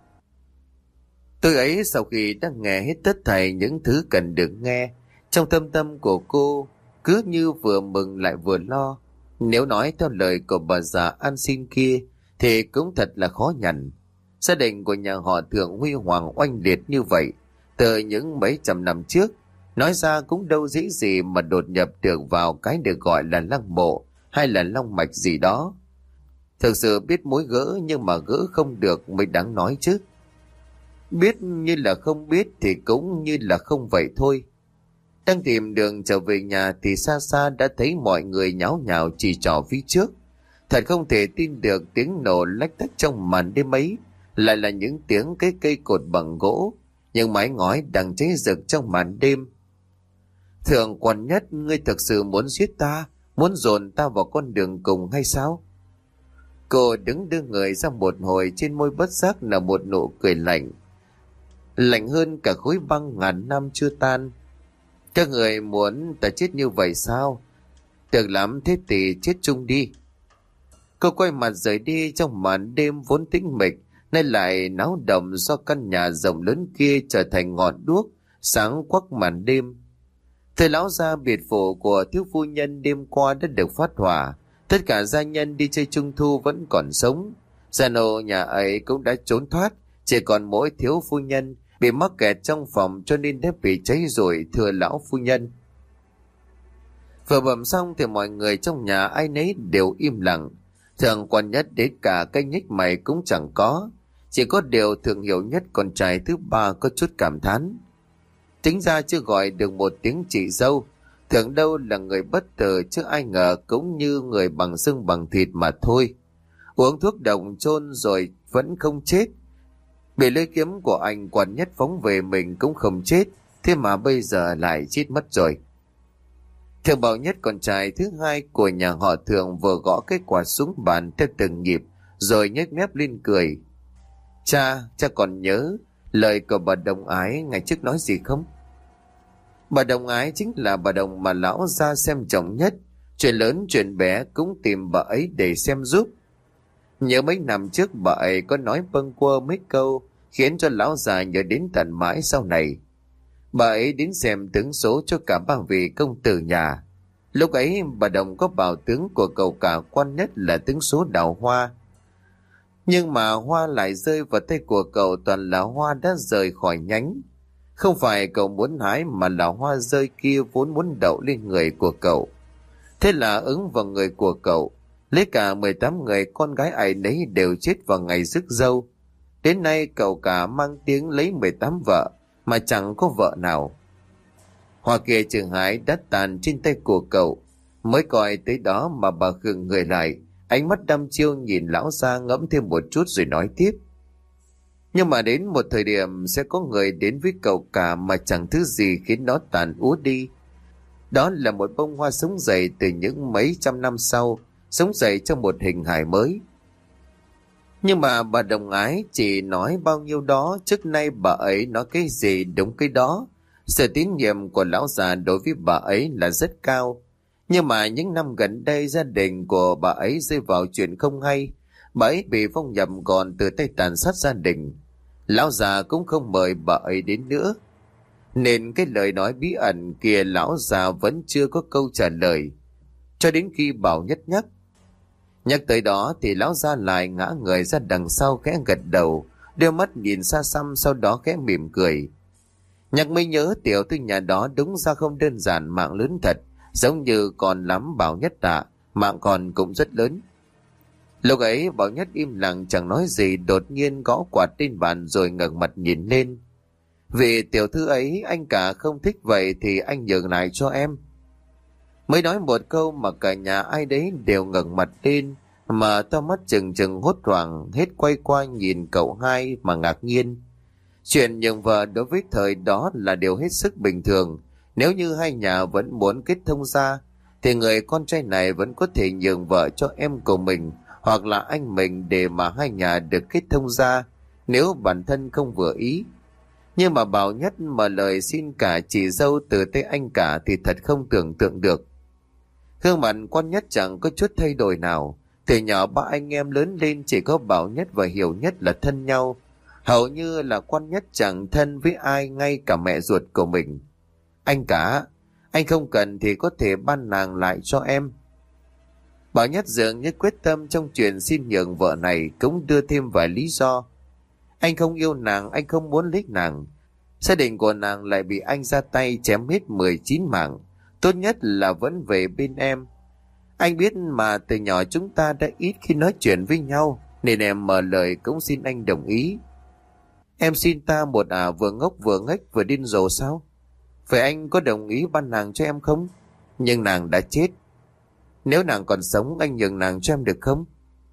Tôi ấy sau khi đã nghe hết tất thảy những thứ cần được nghe, trong thâm tâm của cô cứ như vừa mừng lại vừa lo. Nếu nói theo lời của bà già ăn xin kia thì cũng thật là khó nhằn. Gia đình của nhà họ Thượng huy hoàng oanh liệt như vậy từ những mấy trăm năm trước, nói ra cũng đâu dễ gì mà đột nhập được vào cái được gọi là lăng mộ hay là long mạch gì đó. Thực sự biết mối gỡ nhưng mà gỡ không được mới đáng nói chứ. Biết như là không biết thì cũng như là không vậy thôi. Đang tìm đường trở về nhà thì xa xa đã thấy mọi người nháo nhào chỉ trỏ phía trước. Thật không thể tin được tiếng nổ lách tách trong màn đêm ấy lại là những tiếng cái cây cột bằng gỗ, những mái ngói đang cháy rực trong màn đêm. Thượng quan nhất, ngươi thực sự muốn giết ta, muốn dồn ta vào con đường cùng hay sao? Cô đứng đưa người ra một hồi, trên môi bất giác là một nụ cười lạnh. Lạnh hơn cả khối băng ngàn năm chưa tan. Các người muốn ta chết như vậy sao? Được lắm, thế thì chết chung đi. Cô quay mặt rời đi trong màn đêm vốn tĩnh mịch, nay lại náo động do căn nhà rộng lớn kia trở thành ngọn đuốc sáng quắc màn đêm. Thời lão gia biệt phủ của thiếu phu nhân đêm qua đã được phát hỏa. Tất cả gia nhân đi chơi trung thu vẫn còn sống. Gia nô nhà ấy cũng đã trốn thoát, chỉ còn mỗi thiếu phu nhân bị mắc kẹt trong phòng cho nên đã bị cháy rụi, thưa lão phu nhân. Vừa bẩm xong thì mọi người trong nhà ai nấy đều im lặng. Thường quan nhất đến cả cái nhích mày cũng chẳng có. Chỉ có điều thường hiểu nhất con trai thứ ba có chút cảm thán. Tính ra chưa gọi được một tiếng chị dâu, thường đâu là người bất tử, chứ ai ngờ cũng như người bằng xương bằng thịt mà thôi. Uống thuốc độc chôn rồi vẫn không chết. Bị lưỡi kiếm của anh quan nhất phóng về mình cũng không chết, thế mà bây giờ lại chết mất rồi. Thường Bảo Nhất, con trai thứ hai của nhà họ Thường, vừa gõ cái quạt xuống bàn theo từng nhịp rồi nhếch mép lên cười. Cha, cha còn nhớ lời của bà Đồng Ái ngày trước nói gì không? Bà Đồng Ái chính là bà Đồng mà lão gia xem trọng nhất. Chuyện lớn chuyện bé cũng tìm bà ấy để xem giúp. Nhớ mấy năm trước bà ấy có nói bâng quơ mấy câu khiến cho lão già nhớ đến tận mãi sau này. Bà ấy đến xem tướng số cho cả ba vị công tử nhà. Lúc ấy bà Đồng có bảo tướng của cậu cả quan nhất là tướng số Đào Hoa. Nhưng mà hoa lại rơi vào tay của cậu toàn là hoa đã rời khỏi nhánh. Không phải cậu muốn hái mà là hoa rơi kia vốn muốn đậu lên người của cậu. Thế là ứng vào người của cậu. Lấy cả mười tám người con gái ai nấy đều chết vào ngày rước dâu. Đến nay cậu cả mang tiếng lấy mười tám vợ mà chẳng có vợ nào. Hoa kia trường hái đã tàn trên tay của cậu. Mới coi tới đó mà bà khựng người lại, ánh mắt đăm chiêu nhìn lão gia ngẫm thêm một chút rồi nói tiếp. Nhưng mà đến một thời điểm sẽ có người đến với cậu cả mà chẳng thứ gì khiến nó tàn úa đi. Đó là một bông hoa sống dậy từ những mấy trăm năm sau, sống dậy trong một hình hài mới. Nhưng mà bà Đồng Ái chỉ nói bao nhiêu đó, trước nay bà ấy nói cái gì đúng cái đó. Sự tín nhiệm của lão già đối với bà ấy là rất cao. Nhưng mà những năm gần đây gia đình của bà ấy rơi vào chuyện không hay. Bà ấy bị phong nhập còn từ tay tàn sát gia đình. Lão già cũng không mời bà ấy đến nữa. Nên cái lời nói bí ẩn kia lão già vẫn chưa có câu trả lời. Cho đến khi Bảo Nhất nhắc. Nhắc tới đó thì lão già lại ngã người ra đằng sau khẽ gật đầu, đôi mắt nhìn xa xăm, sau đó khẽ mỉm cười. Nhắc mới nhớ tiểu tư nhà đó đúng ra không đơn giản, mạng lớn thật, giống như còn lắm Bảo Nhất tạ, mạng còn cũng rất lớn. Lúc ấy Bảo Nhất im lặng chẳng nói gì, đột nhiên gõ quạt trên bàn rồi ngẩng mặt nhìn lên. Vì tiểu thư ấy anh cả không thích vậy thì anh nhường lại cho em. Mới nói một câu mà cả nhà ai đấy đều ngẩng mặt lên, mà to mắt chừng chừng hốt hoảng, hết quay qua nhìn cậu hai mà ngạc nhiên. Chuyện nhường vợ đối với thời đó là điều hết sức bình thường. Nếu như hai nhà vẫn muốn kết thông ra thì người con trai này vẫn có thể nhường vợ cho em của mình hoặc là anh mình để mà hai nhà được kết thông ra nếu bản thân không vừa ý. Nhưng mà Bảo Nhất mà lời xin cả chị dâu từ tay anh cả thì thật không tưởng tượng được. Gương mặt Quan Nhất chẳng có chút thay đổi nào. Từ nhỏ ba anh em lớn lên chỉ có Bảo Nhất và Hiểu Nhất là thân nhau. Hầu như là Quan Nhất chẳng thân với ai, ngay cả mẹ ruột của mình. Anh cả, anh không cần thì có thể ban nàng lại cho em. Bảo Nhất dường như quyết tâm trong chuyện xin nhường vợ này, cũng đưa thêm vài lý do. Anh không yêu nàng, anh không muốn lấy nàng. Gia đình của nàng lại bị anh ra tay chém hết mười chín mạng. Tốt nhất là vẫn về bên em. Anh biết mà từ nhỏ chúng ta đã ít khi nói chuyện với nhau, nên em mở lời cũng xin anh đồng ý. Em xin ta một ả vừa ngốc vừa ngách vừa điên rồ sao? Vậy anh có đồng ý ban nàng cho em không? Nhưng nàng đã chết. Nếu nàng còn sống anh nhường nàng cho em được không?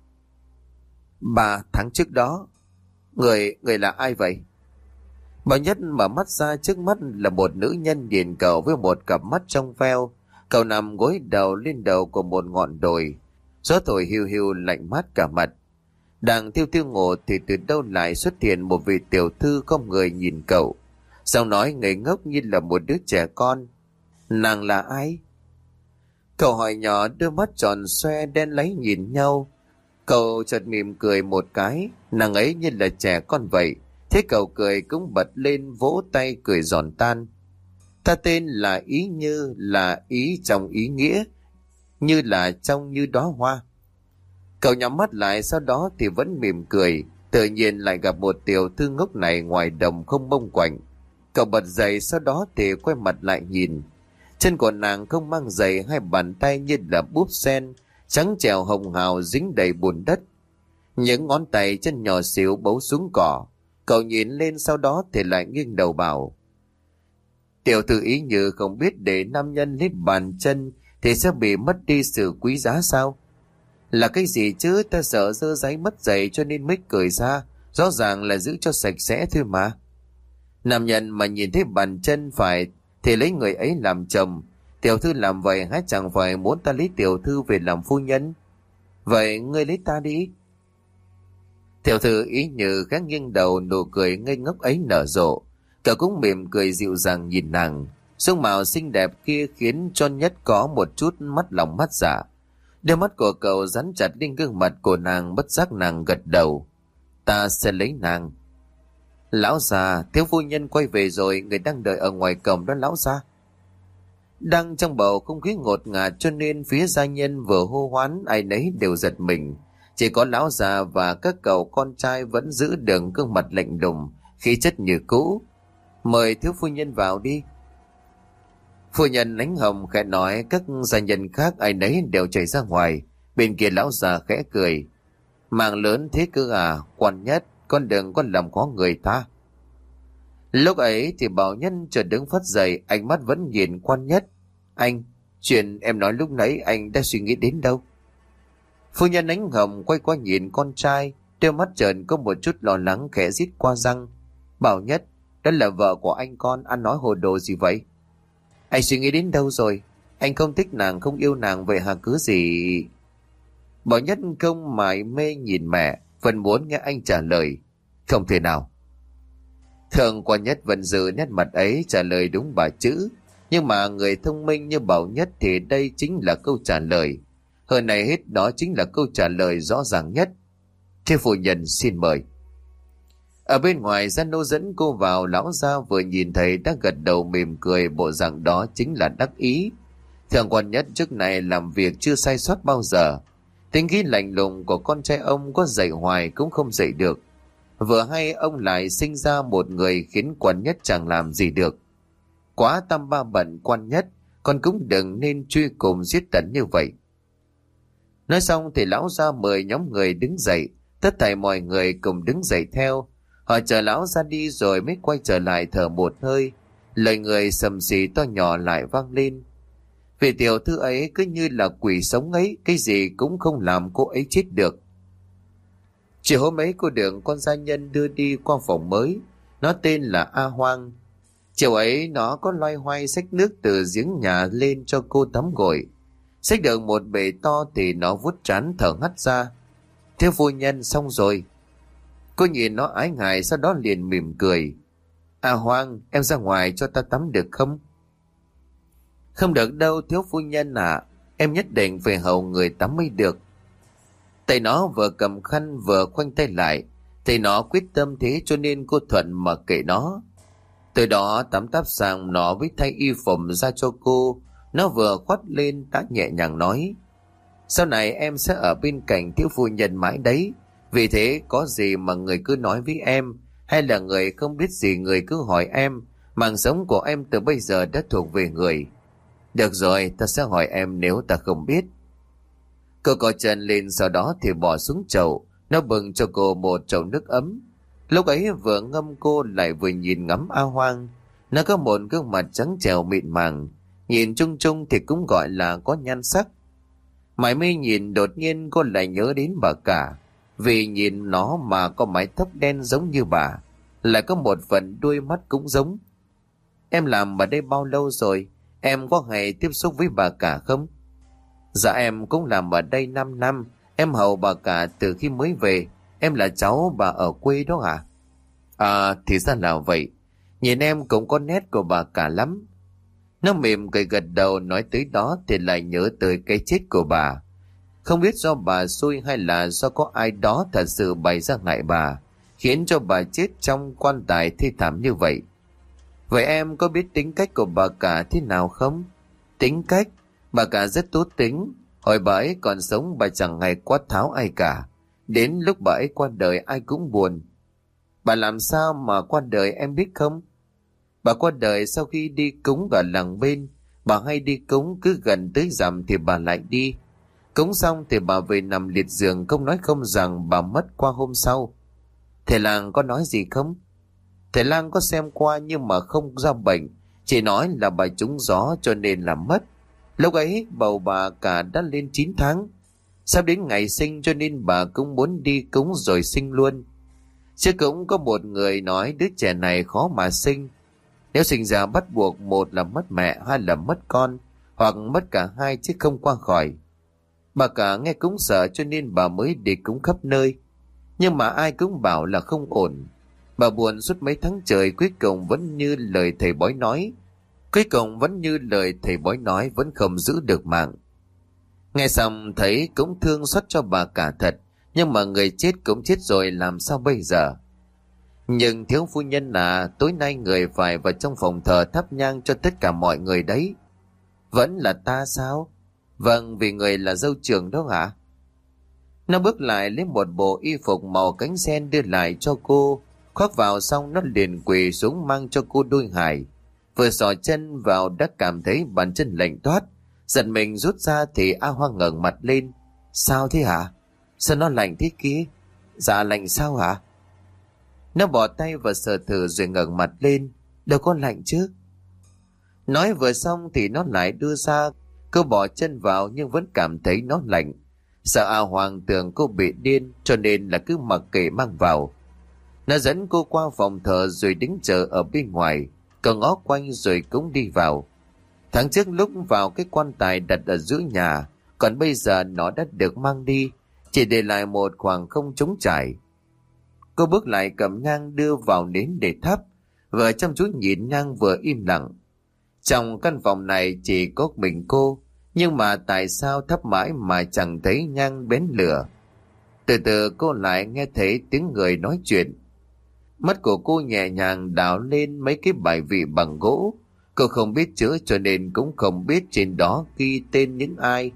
Ba tháng trước đó. Người, người là ai vậy? Bảo Nhất mở mắt ra, trước mắt là một nữ nhân nhìn cậu với một cặp mắt trong veo. Cậu nằm gối đầu lên đầu của một ngọn đồi. Gió thổi hiu hiu lạnh mát cả mặt. Đang thiêu thiêu ngộ thì từ đâu lại xuất hiện một vị tiểu thư không người nhìn cậu. Giọng nói ngây ngốc như là một đứa trẻ con. Nàng là ai? Cậu hỏi nhỏ, đôi mắt tròn xoe đen láy nhìn nhau. Cậu chợt mỉm cười một cái. Nàng ấy như là trẻ con vậy. Thế cậu cười cũng bật lên vỗ tay cười giòn tan. Ta tên là Ý Như, là ý trong ý nghĩa, như là trong như đóa hoa. Cậu nhắm mắt lại, sau đó thì vẫn mỉm cười. Tự nhiên lại gặp một tiểu thư ngốc này ngoài đồng không bông quạnh. Cậu bật dậy, sau đó thì quay mặt lại nhìn. Chân của nàng không mang giày, hai bàn tay như là búp sen, trắng trẻo hồng hào dính đầy bùn đất. Những ngón tay chân nhỏ xíu bấu xuống cỏ. Cậu nhìn lên, sau đó thì lại nghiêng đầu bảo: Tiểu thư Ý Như không biết để nam nhân lít bàn chân thì sẽ bị mất đi sự quý giá sao? Là cái gì chứ, ta sợ dơ giấy mất giày cho nên mới cười ra. Rõ ràng là giữ cho sạch sẽ thôi mà. Nam nhân mà nhìn thấy bàn chân phải thì lấy người ấy làm chồng. Tiểu thư làm vậy há chẳng phải muốn ta lấy tiểu thư về làm phu nhân? Vậy ngươi lấy ta đi. Tiểu thư Ý Như khẽ nghiêng đầu, nụ cười ngây ngốc ấy nở rộ. Cậu cũng mỉm cười dịu dàng nhìn nàng. Dung mạo xinh đẹp kia khiến cho Nhất có một chút mắt lòng mắt dạ. Đôi mắt của cậu dán chặt lên gương mặt của nàng, bất giác nàng gật đầu. Ta sẽ lấy nàng. Lão già, thiếu phu nhân quay về rồi, người đang đợi ở ngoài cổng đó lão già. Đang trong bầu không khí ngột ngạt cho nên phía gia nhân vừa hô hoán ai nấy đều giật mình. Chỉ có lão già và các cậu con trai vẫn giữ đường gương mặt lạnh lùng, khí chất như cũ. Mời thiếu phu nhân vào đi. Phu nhân ánh hồng khẽ nói, các gia nhân khác ai nấy đều chạy ra ngoài. Bên kia lão già khẽ cười. Mạng lớn thế cơ à, quan Nhất, con đừng có làm khó người ta. Lúc ấy thì Bảo Nhân chợt đứng phất dậy, ánh mắt vẫn nhìn quan Nhất. Anh, chuyện em nói lúc nãy anh đã suy nghĩ đến đâu? Phu nhân ánh hồng quay qua nhìn con trai, đôi mắt trợn có một chút lo lắng khẽ rít qua răng. Bảo Nhất, đó là vợ của anh con, anh nói hồ đồ gì vậy? Anh suy nghĩ đến đâu rồi? Anh không thích nàng, không yêu nàng vậy hả cứ gì? Bảo Nhất không mải mê nhìn mẹ, vẫn muốn nghe anh trả lời. Không thể nào. Thường quan Nhất vẫn giữ nét mặt ấy trả lời đúng ba chữ. Nhưng mà người thông minh như Bảo Nhất thì đây chính là câu trả lời. Hơn này hết đó chính là câu trả lời rõ ràng nhất. Thế phu nhân xin mời. Ở bên ngoài Gia Nô dẫn cô vào, lão gia vừa nhìn thấy đã gật đầu mỉm cười, bộ dạng đó chính là đắc ý. Thường quan Nhất trước này làm việc chưa sai sót bao giờ. Tính khí lạnh lùng của con trai ông có dạy hoài cũng không dạy được. Vừa hay ông lại sinh ra một người khiến quan Nhất chẳng làm gì được. Quá tam ba bận quan Nhất, con cũng đừng nên truy cùng giết tận như vậy. Nói xong thì lão gia mời nhóm người đứng dậy, tất thảy mọi người cùng đứng dậy theo. Họ chờ lão ra đi rồi mới quay trở lại thở một hơi. Lời người sầm xì to nhỏ lại vang lên. Vì tiểu thư ấy cứ như là quỷ sống ấy, cái gì cũng không làm cô ấy chết được. Chiều hôm ấy cô được con gia nhân đưa đi qua phòng mới. Nó tên là A Hoang. Chiều ấy nó có loay hoay xách nước từ giếng nhà lên cho cô tắm gội. Xách được một bể to thì nó vuốt trán thở hắt ra. Thiếu phu nhân xong rồi. Cô nhìn nó ái ngại, sau đó liền mỉm cười. A Hoang, em ra ngoài cho ta tắm được không? Không được đâu thiếu phu nhân à, em nhất định phải hầu người tắm mới được. Tay nó vừa cầm khăn vừa khoanh tay lại, thì nó quyết tâm thế cho nên cô thuận mà kệ nó. Từ đó tắm táp sang nó với thay y phục ra cho cô. Nó vừa khoát lên đã nhẹ nhàng nói: sau này em sẽ ở bên cạnh thiếu phu nhân mãi đấy. Vì thế có gì mà người cứ nói với em, hay là người không biết gì người cứ hỏi em. Mạng sống của em từ bây giờ đã thuộc về người. Được rồi, ta sẽ hỏi em nếu ta không biết. Cô cọ chân lên, sau đó thì bỏ xuống chậu. Nó bưng cho cô một chậu nước ấm. Lúc ấy vừa ngâm cô lại vừa nhìn ngắm A Hoang. Nó có một gương mặt trắng trẻo mịn màng, nhìn chung chung thì cũng gọi là có nhan sắc. Mải mê nhìn, đột nhiên cô lại nhớ đến bà cả. Vì nhìn nó mà có mái tóc đen giống như bà, lại có một phần đuôi mắt cũng giống. Em làm ở đây bao lâu rồi? Em có ngày tiếp xúc với bà cả không? Dạ em cũng làm ở đây 5 năm. Em hầu bà cả từ khi mới về. Em là cháu bà ở quê đó hả? À thì ra là vậy. Nhìn em cũng có nét của bà cả lắm. Nó mỉm cười gật đầu, nói tới đó thì lại nhớ tới cái chết của bà. Không biết do bà xui hay là do có ai đó thật sự bày ra ngại bà, khiến cho bà chết trong quan tài thê thảm như vậy. Vậy em có biết tính cách của bà cả thế nào không? Tính cách? Bà cả rất tốt tính. Hồi bà ấy còn sống bà chẳng hay quát tháo ai cả. Đến lúc bà ấy qua đời ai cũng buồn. Bà làm sao mà qua đời em biết không? Bà qua đời sau khi đi cúng ở làng bên. Bà hay đi cúng, cứ gần tới rằm thì bà lại đi. Cúng xong thì bà về nằm liệt giường, không nói không rằng bà mất qua hôm sau. Thầy làng có nói gì không? Thầy lang có xem qua nhưng mà không ra bệnh, chỉ nói là bà trúng gió cho nên là mất. Lúc ấy bầu bà cả đã lên chín tháng, sắp đến ngày sinh cho nên bà cũng muốn đi cúng rồi sinh luôn. Chứ cũng có một người nói đứa trẻ này khó mà sinh. Nếu sinh ra bắt buộc một là mất mẹ, hai là mất con, hoặc mất cả hai chứ không qua khỏi. Bà cả nghe cũng sợ cho nên bà mới đi cúng khắp nơi. Nhưng mà ai cũng bảo là không ổn. Bà buồn suốt mấy tháng trời, cuối cùng vẫn như lời thầy bói nói. Cuối cùng vẫn như lời thầy bói nói, vẫn không giữ được mạng. Nghe xong thấy cũng thương xót cho bà cả thật. Nhưng mà người chết cũng chết rồi, làm sao bây giờ? Nhưng thiếu phu nhân à, tối nay người phải vào trong phòng thờ thắp nhang cho tất cả mọi người đấy. Vẫn là ta sao? Vâng, vì người là dâu trưởng đó hả? Nó bước lại lấy một bộ y phục màu cánh sen đưa lại cho cô. Khoác vào xong nó liền quỳ xuống mang cho cô đôi hài. Vừa xỏ chân vào đã cảm thấy bàn chân lạnh toát. Giật mình rút ra thì A Hoa ngẩng mặt lên. Sao thế hả? Sao nó lạnh thế kia? Dạ lạnh sao hả? Nó bỏ tay vào sờ thử rồi ngẩng mặt lên. Đâu có lạnh chứ. Nói vừa xong thì nó lại đưa ra. Cô bỏ chân vào nhưng vẫn cảm thấy nó lạnh. Sợ A Hoàng tưởng cô bị điên cho nên là cứ mặc kệ mang vào. Nó dẫn cô qua phòng thờ rồi đứng chờ ở bên ngoài. Cậu ngó quanh rồi cũng đi vào. Tháng trước lúc vào cái quan tài đặt ở giữa nhà, còn bây giờ nó đã được mang đi, chỉ để lại một khoảng không trống trải. Cô bước lại cầm nhang đưa vào nến để thắp, vừa chăm chú nhìn nhang vừa im lặng. Trong căn phòng này chỉ có mình cô, nhưng mà tại sao thắp mãi mà chẳng thấy nhang bén lửa? Từ từ cô lại nghe thấy tiếng người nói chuyện. Mắt của cô nhẹ nhàng đảo lên mấy cái bài vị bằng gỗ. Cô không biết chữ cho nên cũng không biết trên đó ghi tên những ai.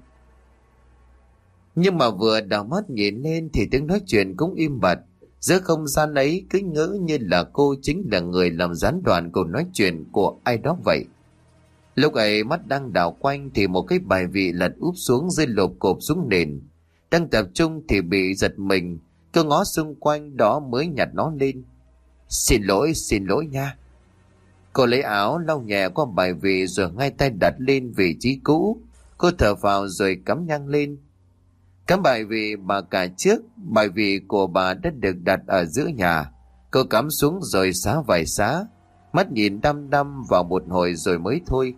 Nhưng mà vừa đảo mắt nhìn lên thì tiếng nói chuyện cũng im bặt. Giữa không gian ấy cứ ngỡ như là cô chính là người làm gián đoạn cuộc nói chuyện của ai đó vậy. Lúc ấy mắt đang đảo quanh thì một cái bài vị lật úp xuống rơi lộp cộp xuống nền. Đang tập trung thì bị giật mình. Cô ngó xung quanh đó mới nhặt nó lên. Xin lỗi, xin lỗi nha. Cô lấy áo lau nhẹ qua bài vị rồi ngay tay đặt lên vị trí cũ. Cô thở vào rồi cắm nhang lên. Cắm bài vị bà cả trước, bài vị của bà đã được đặt ở giữa nhà. Cô cắm xuống rồi xá vài xá. Mắt nhìn đăm đăm vào một hồi rồi mới thôi.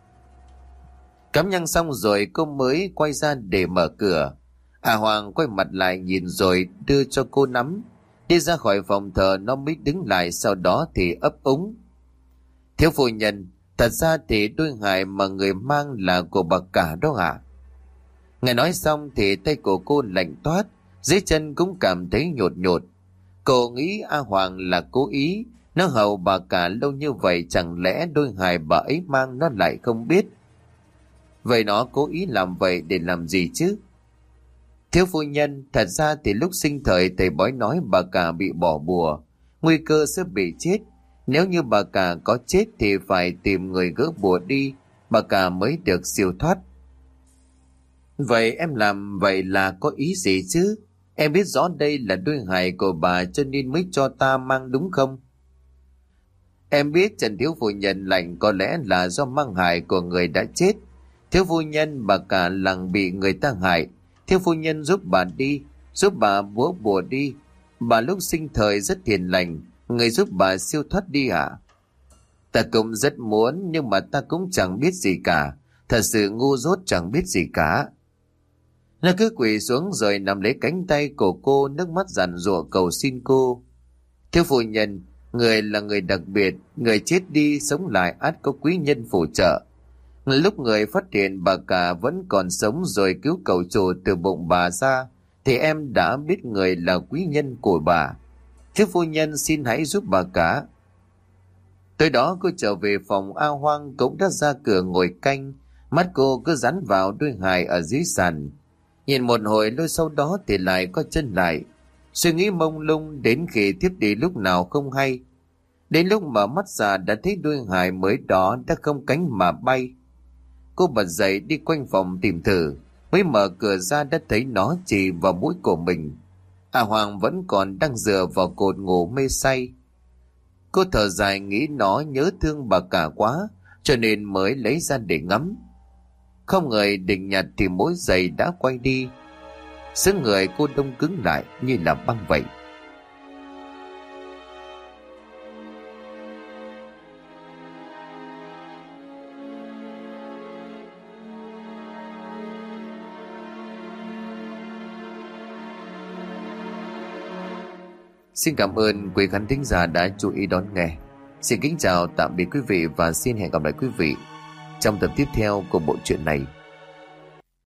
Cắm nhang xong rồi cô mới quay ra để mở cửa. À Hoàng quay mặt lại nhìn rồi đưa cho cô nắm. Đi ra khỏi phòng thờ nó mới đứng lại, sau đó thì ấp úng. Thiếu phu nhân, thật ra thì đôi hài mà người mang là của bà cả đó hả? Nghe nói xong thì tay của cô lạnh toát, dưới chân cũng cảm thấy nhột nhột. Cô nghĩ A Hoàng là cố ý, nó hầu bà cả lâu như vậy chẳng lẽ đôi hài bà ấy mang nó lại không biết. Vậy nó cố ý làm vậy để làm gì chứ? Thiếu phu nhân, thật ra thì lúc sinh thời thầy bói nói bà cả bị bỏ bùa, nguy cơ sẽ bị chết. Nếu như bà cả có chết thì phải tìm người gỡ bùa đi, bà cả mới được siêu thoát. Vậy em làm vậy là có ý gì chứ? Em biết rõ đây là đôi hài của bà cho nên mới cho ta mang đúng không? Em biết Trần thiếu phu nhân lạnh có lẽ là do mang hài của người đã chết. Thiếu phu nhân bà cả làng bị người ta hại. Thiếu phu nhân giúp bà đi, giúp bà búa bùa đi. Bà lúc sinh thời rất hiền lành, người giúp bà siêu thoát đi à? Ta cũng rất muốn nhưng mà ta cũng chẳng biết gì cả. Thật sự ngu dốt chẳng biết gì cả. Nó cứ quỳ xuống rồi nằm lấy cánh tay của cô, nước mắt giàn giụa cầu xin cô. Thiếu phu nhân, người là người đặc biệt, người chết đi sống lại ắt có quý nhân phù trợ. Lúc người phát hiện bà cả vẫn còn sống rồi cứu cậu chủ từ bụng bà ra, thì em đã biết người là quý nhân của bà. Thiếu phu nhân xin hãy giúp bà cả. Tối đó cô trở về phòng A Hoang cũng đã ra cửa ngồi canh, mắt cô cứ dán vào đôi hài ở dưới sàn. Nhìn một hồi lâu sau đó thì lại có chân lại. Suy nghĩ mông lung đến khi thiếp đi lúc nào không hay. Đến lúc mở mắt ra đã thấy đôi hài mới đó đã không cánh mà bay. Cô bật dậy đi quanh phòng tìm thử, mới mở cửa ra đã thấy nó chỉ vào mũi của mình. A Hoàng vẫn còn đang dựa vào cột ngủ mê say. Cô thở dài nghĩ nó nhớ thương bà cả quá, cho nên mới lấy ra để ngắm. Không ngờ định nhặt thì mối giày đã quay đi. Xương người cô đông cứng lại như là băng vậy. Xin cảm ơn quý khán thính giả đã chú ý đón nghe. Xin kính chào tạm biệt quý vị và xin hẹn gặp lại quý vị trong tập tiếp theo của bộ truyện này.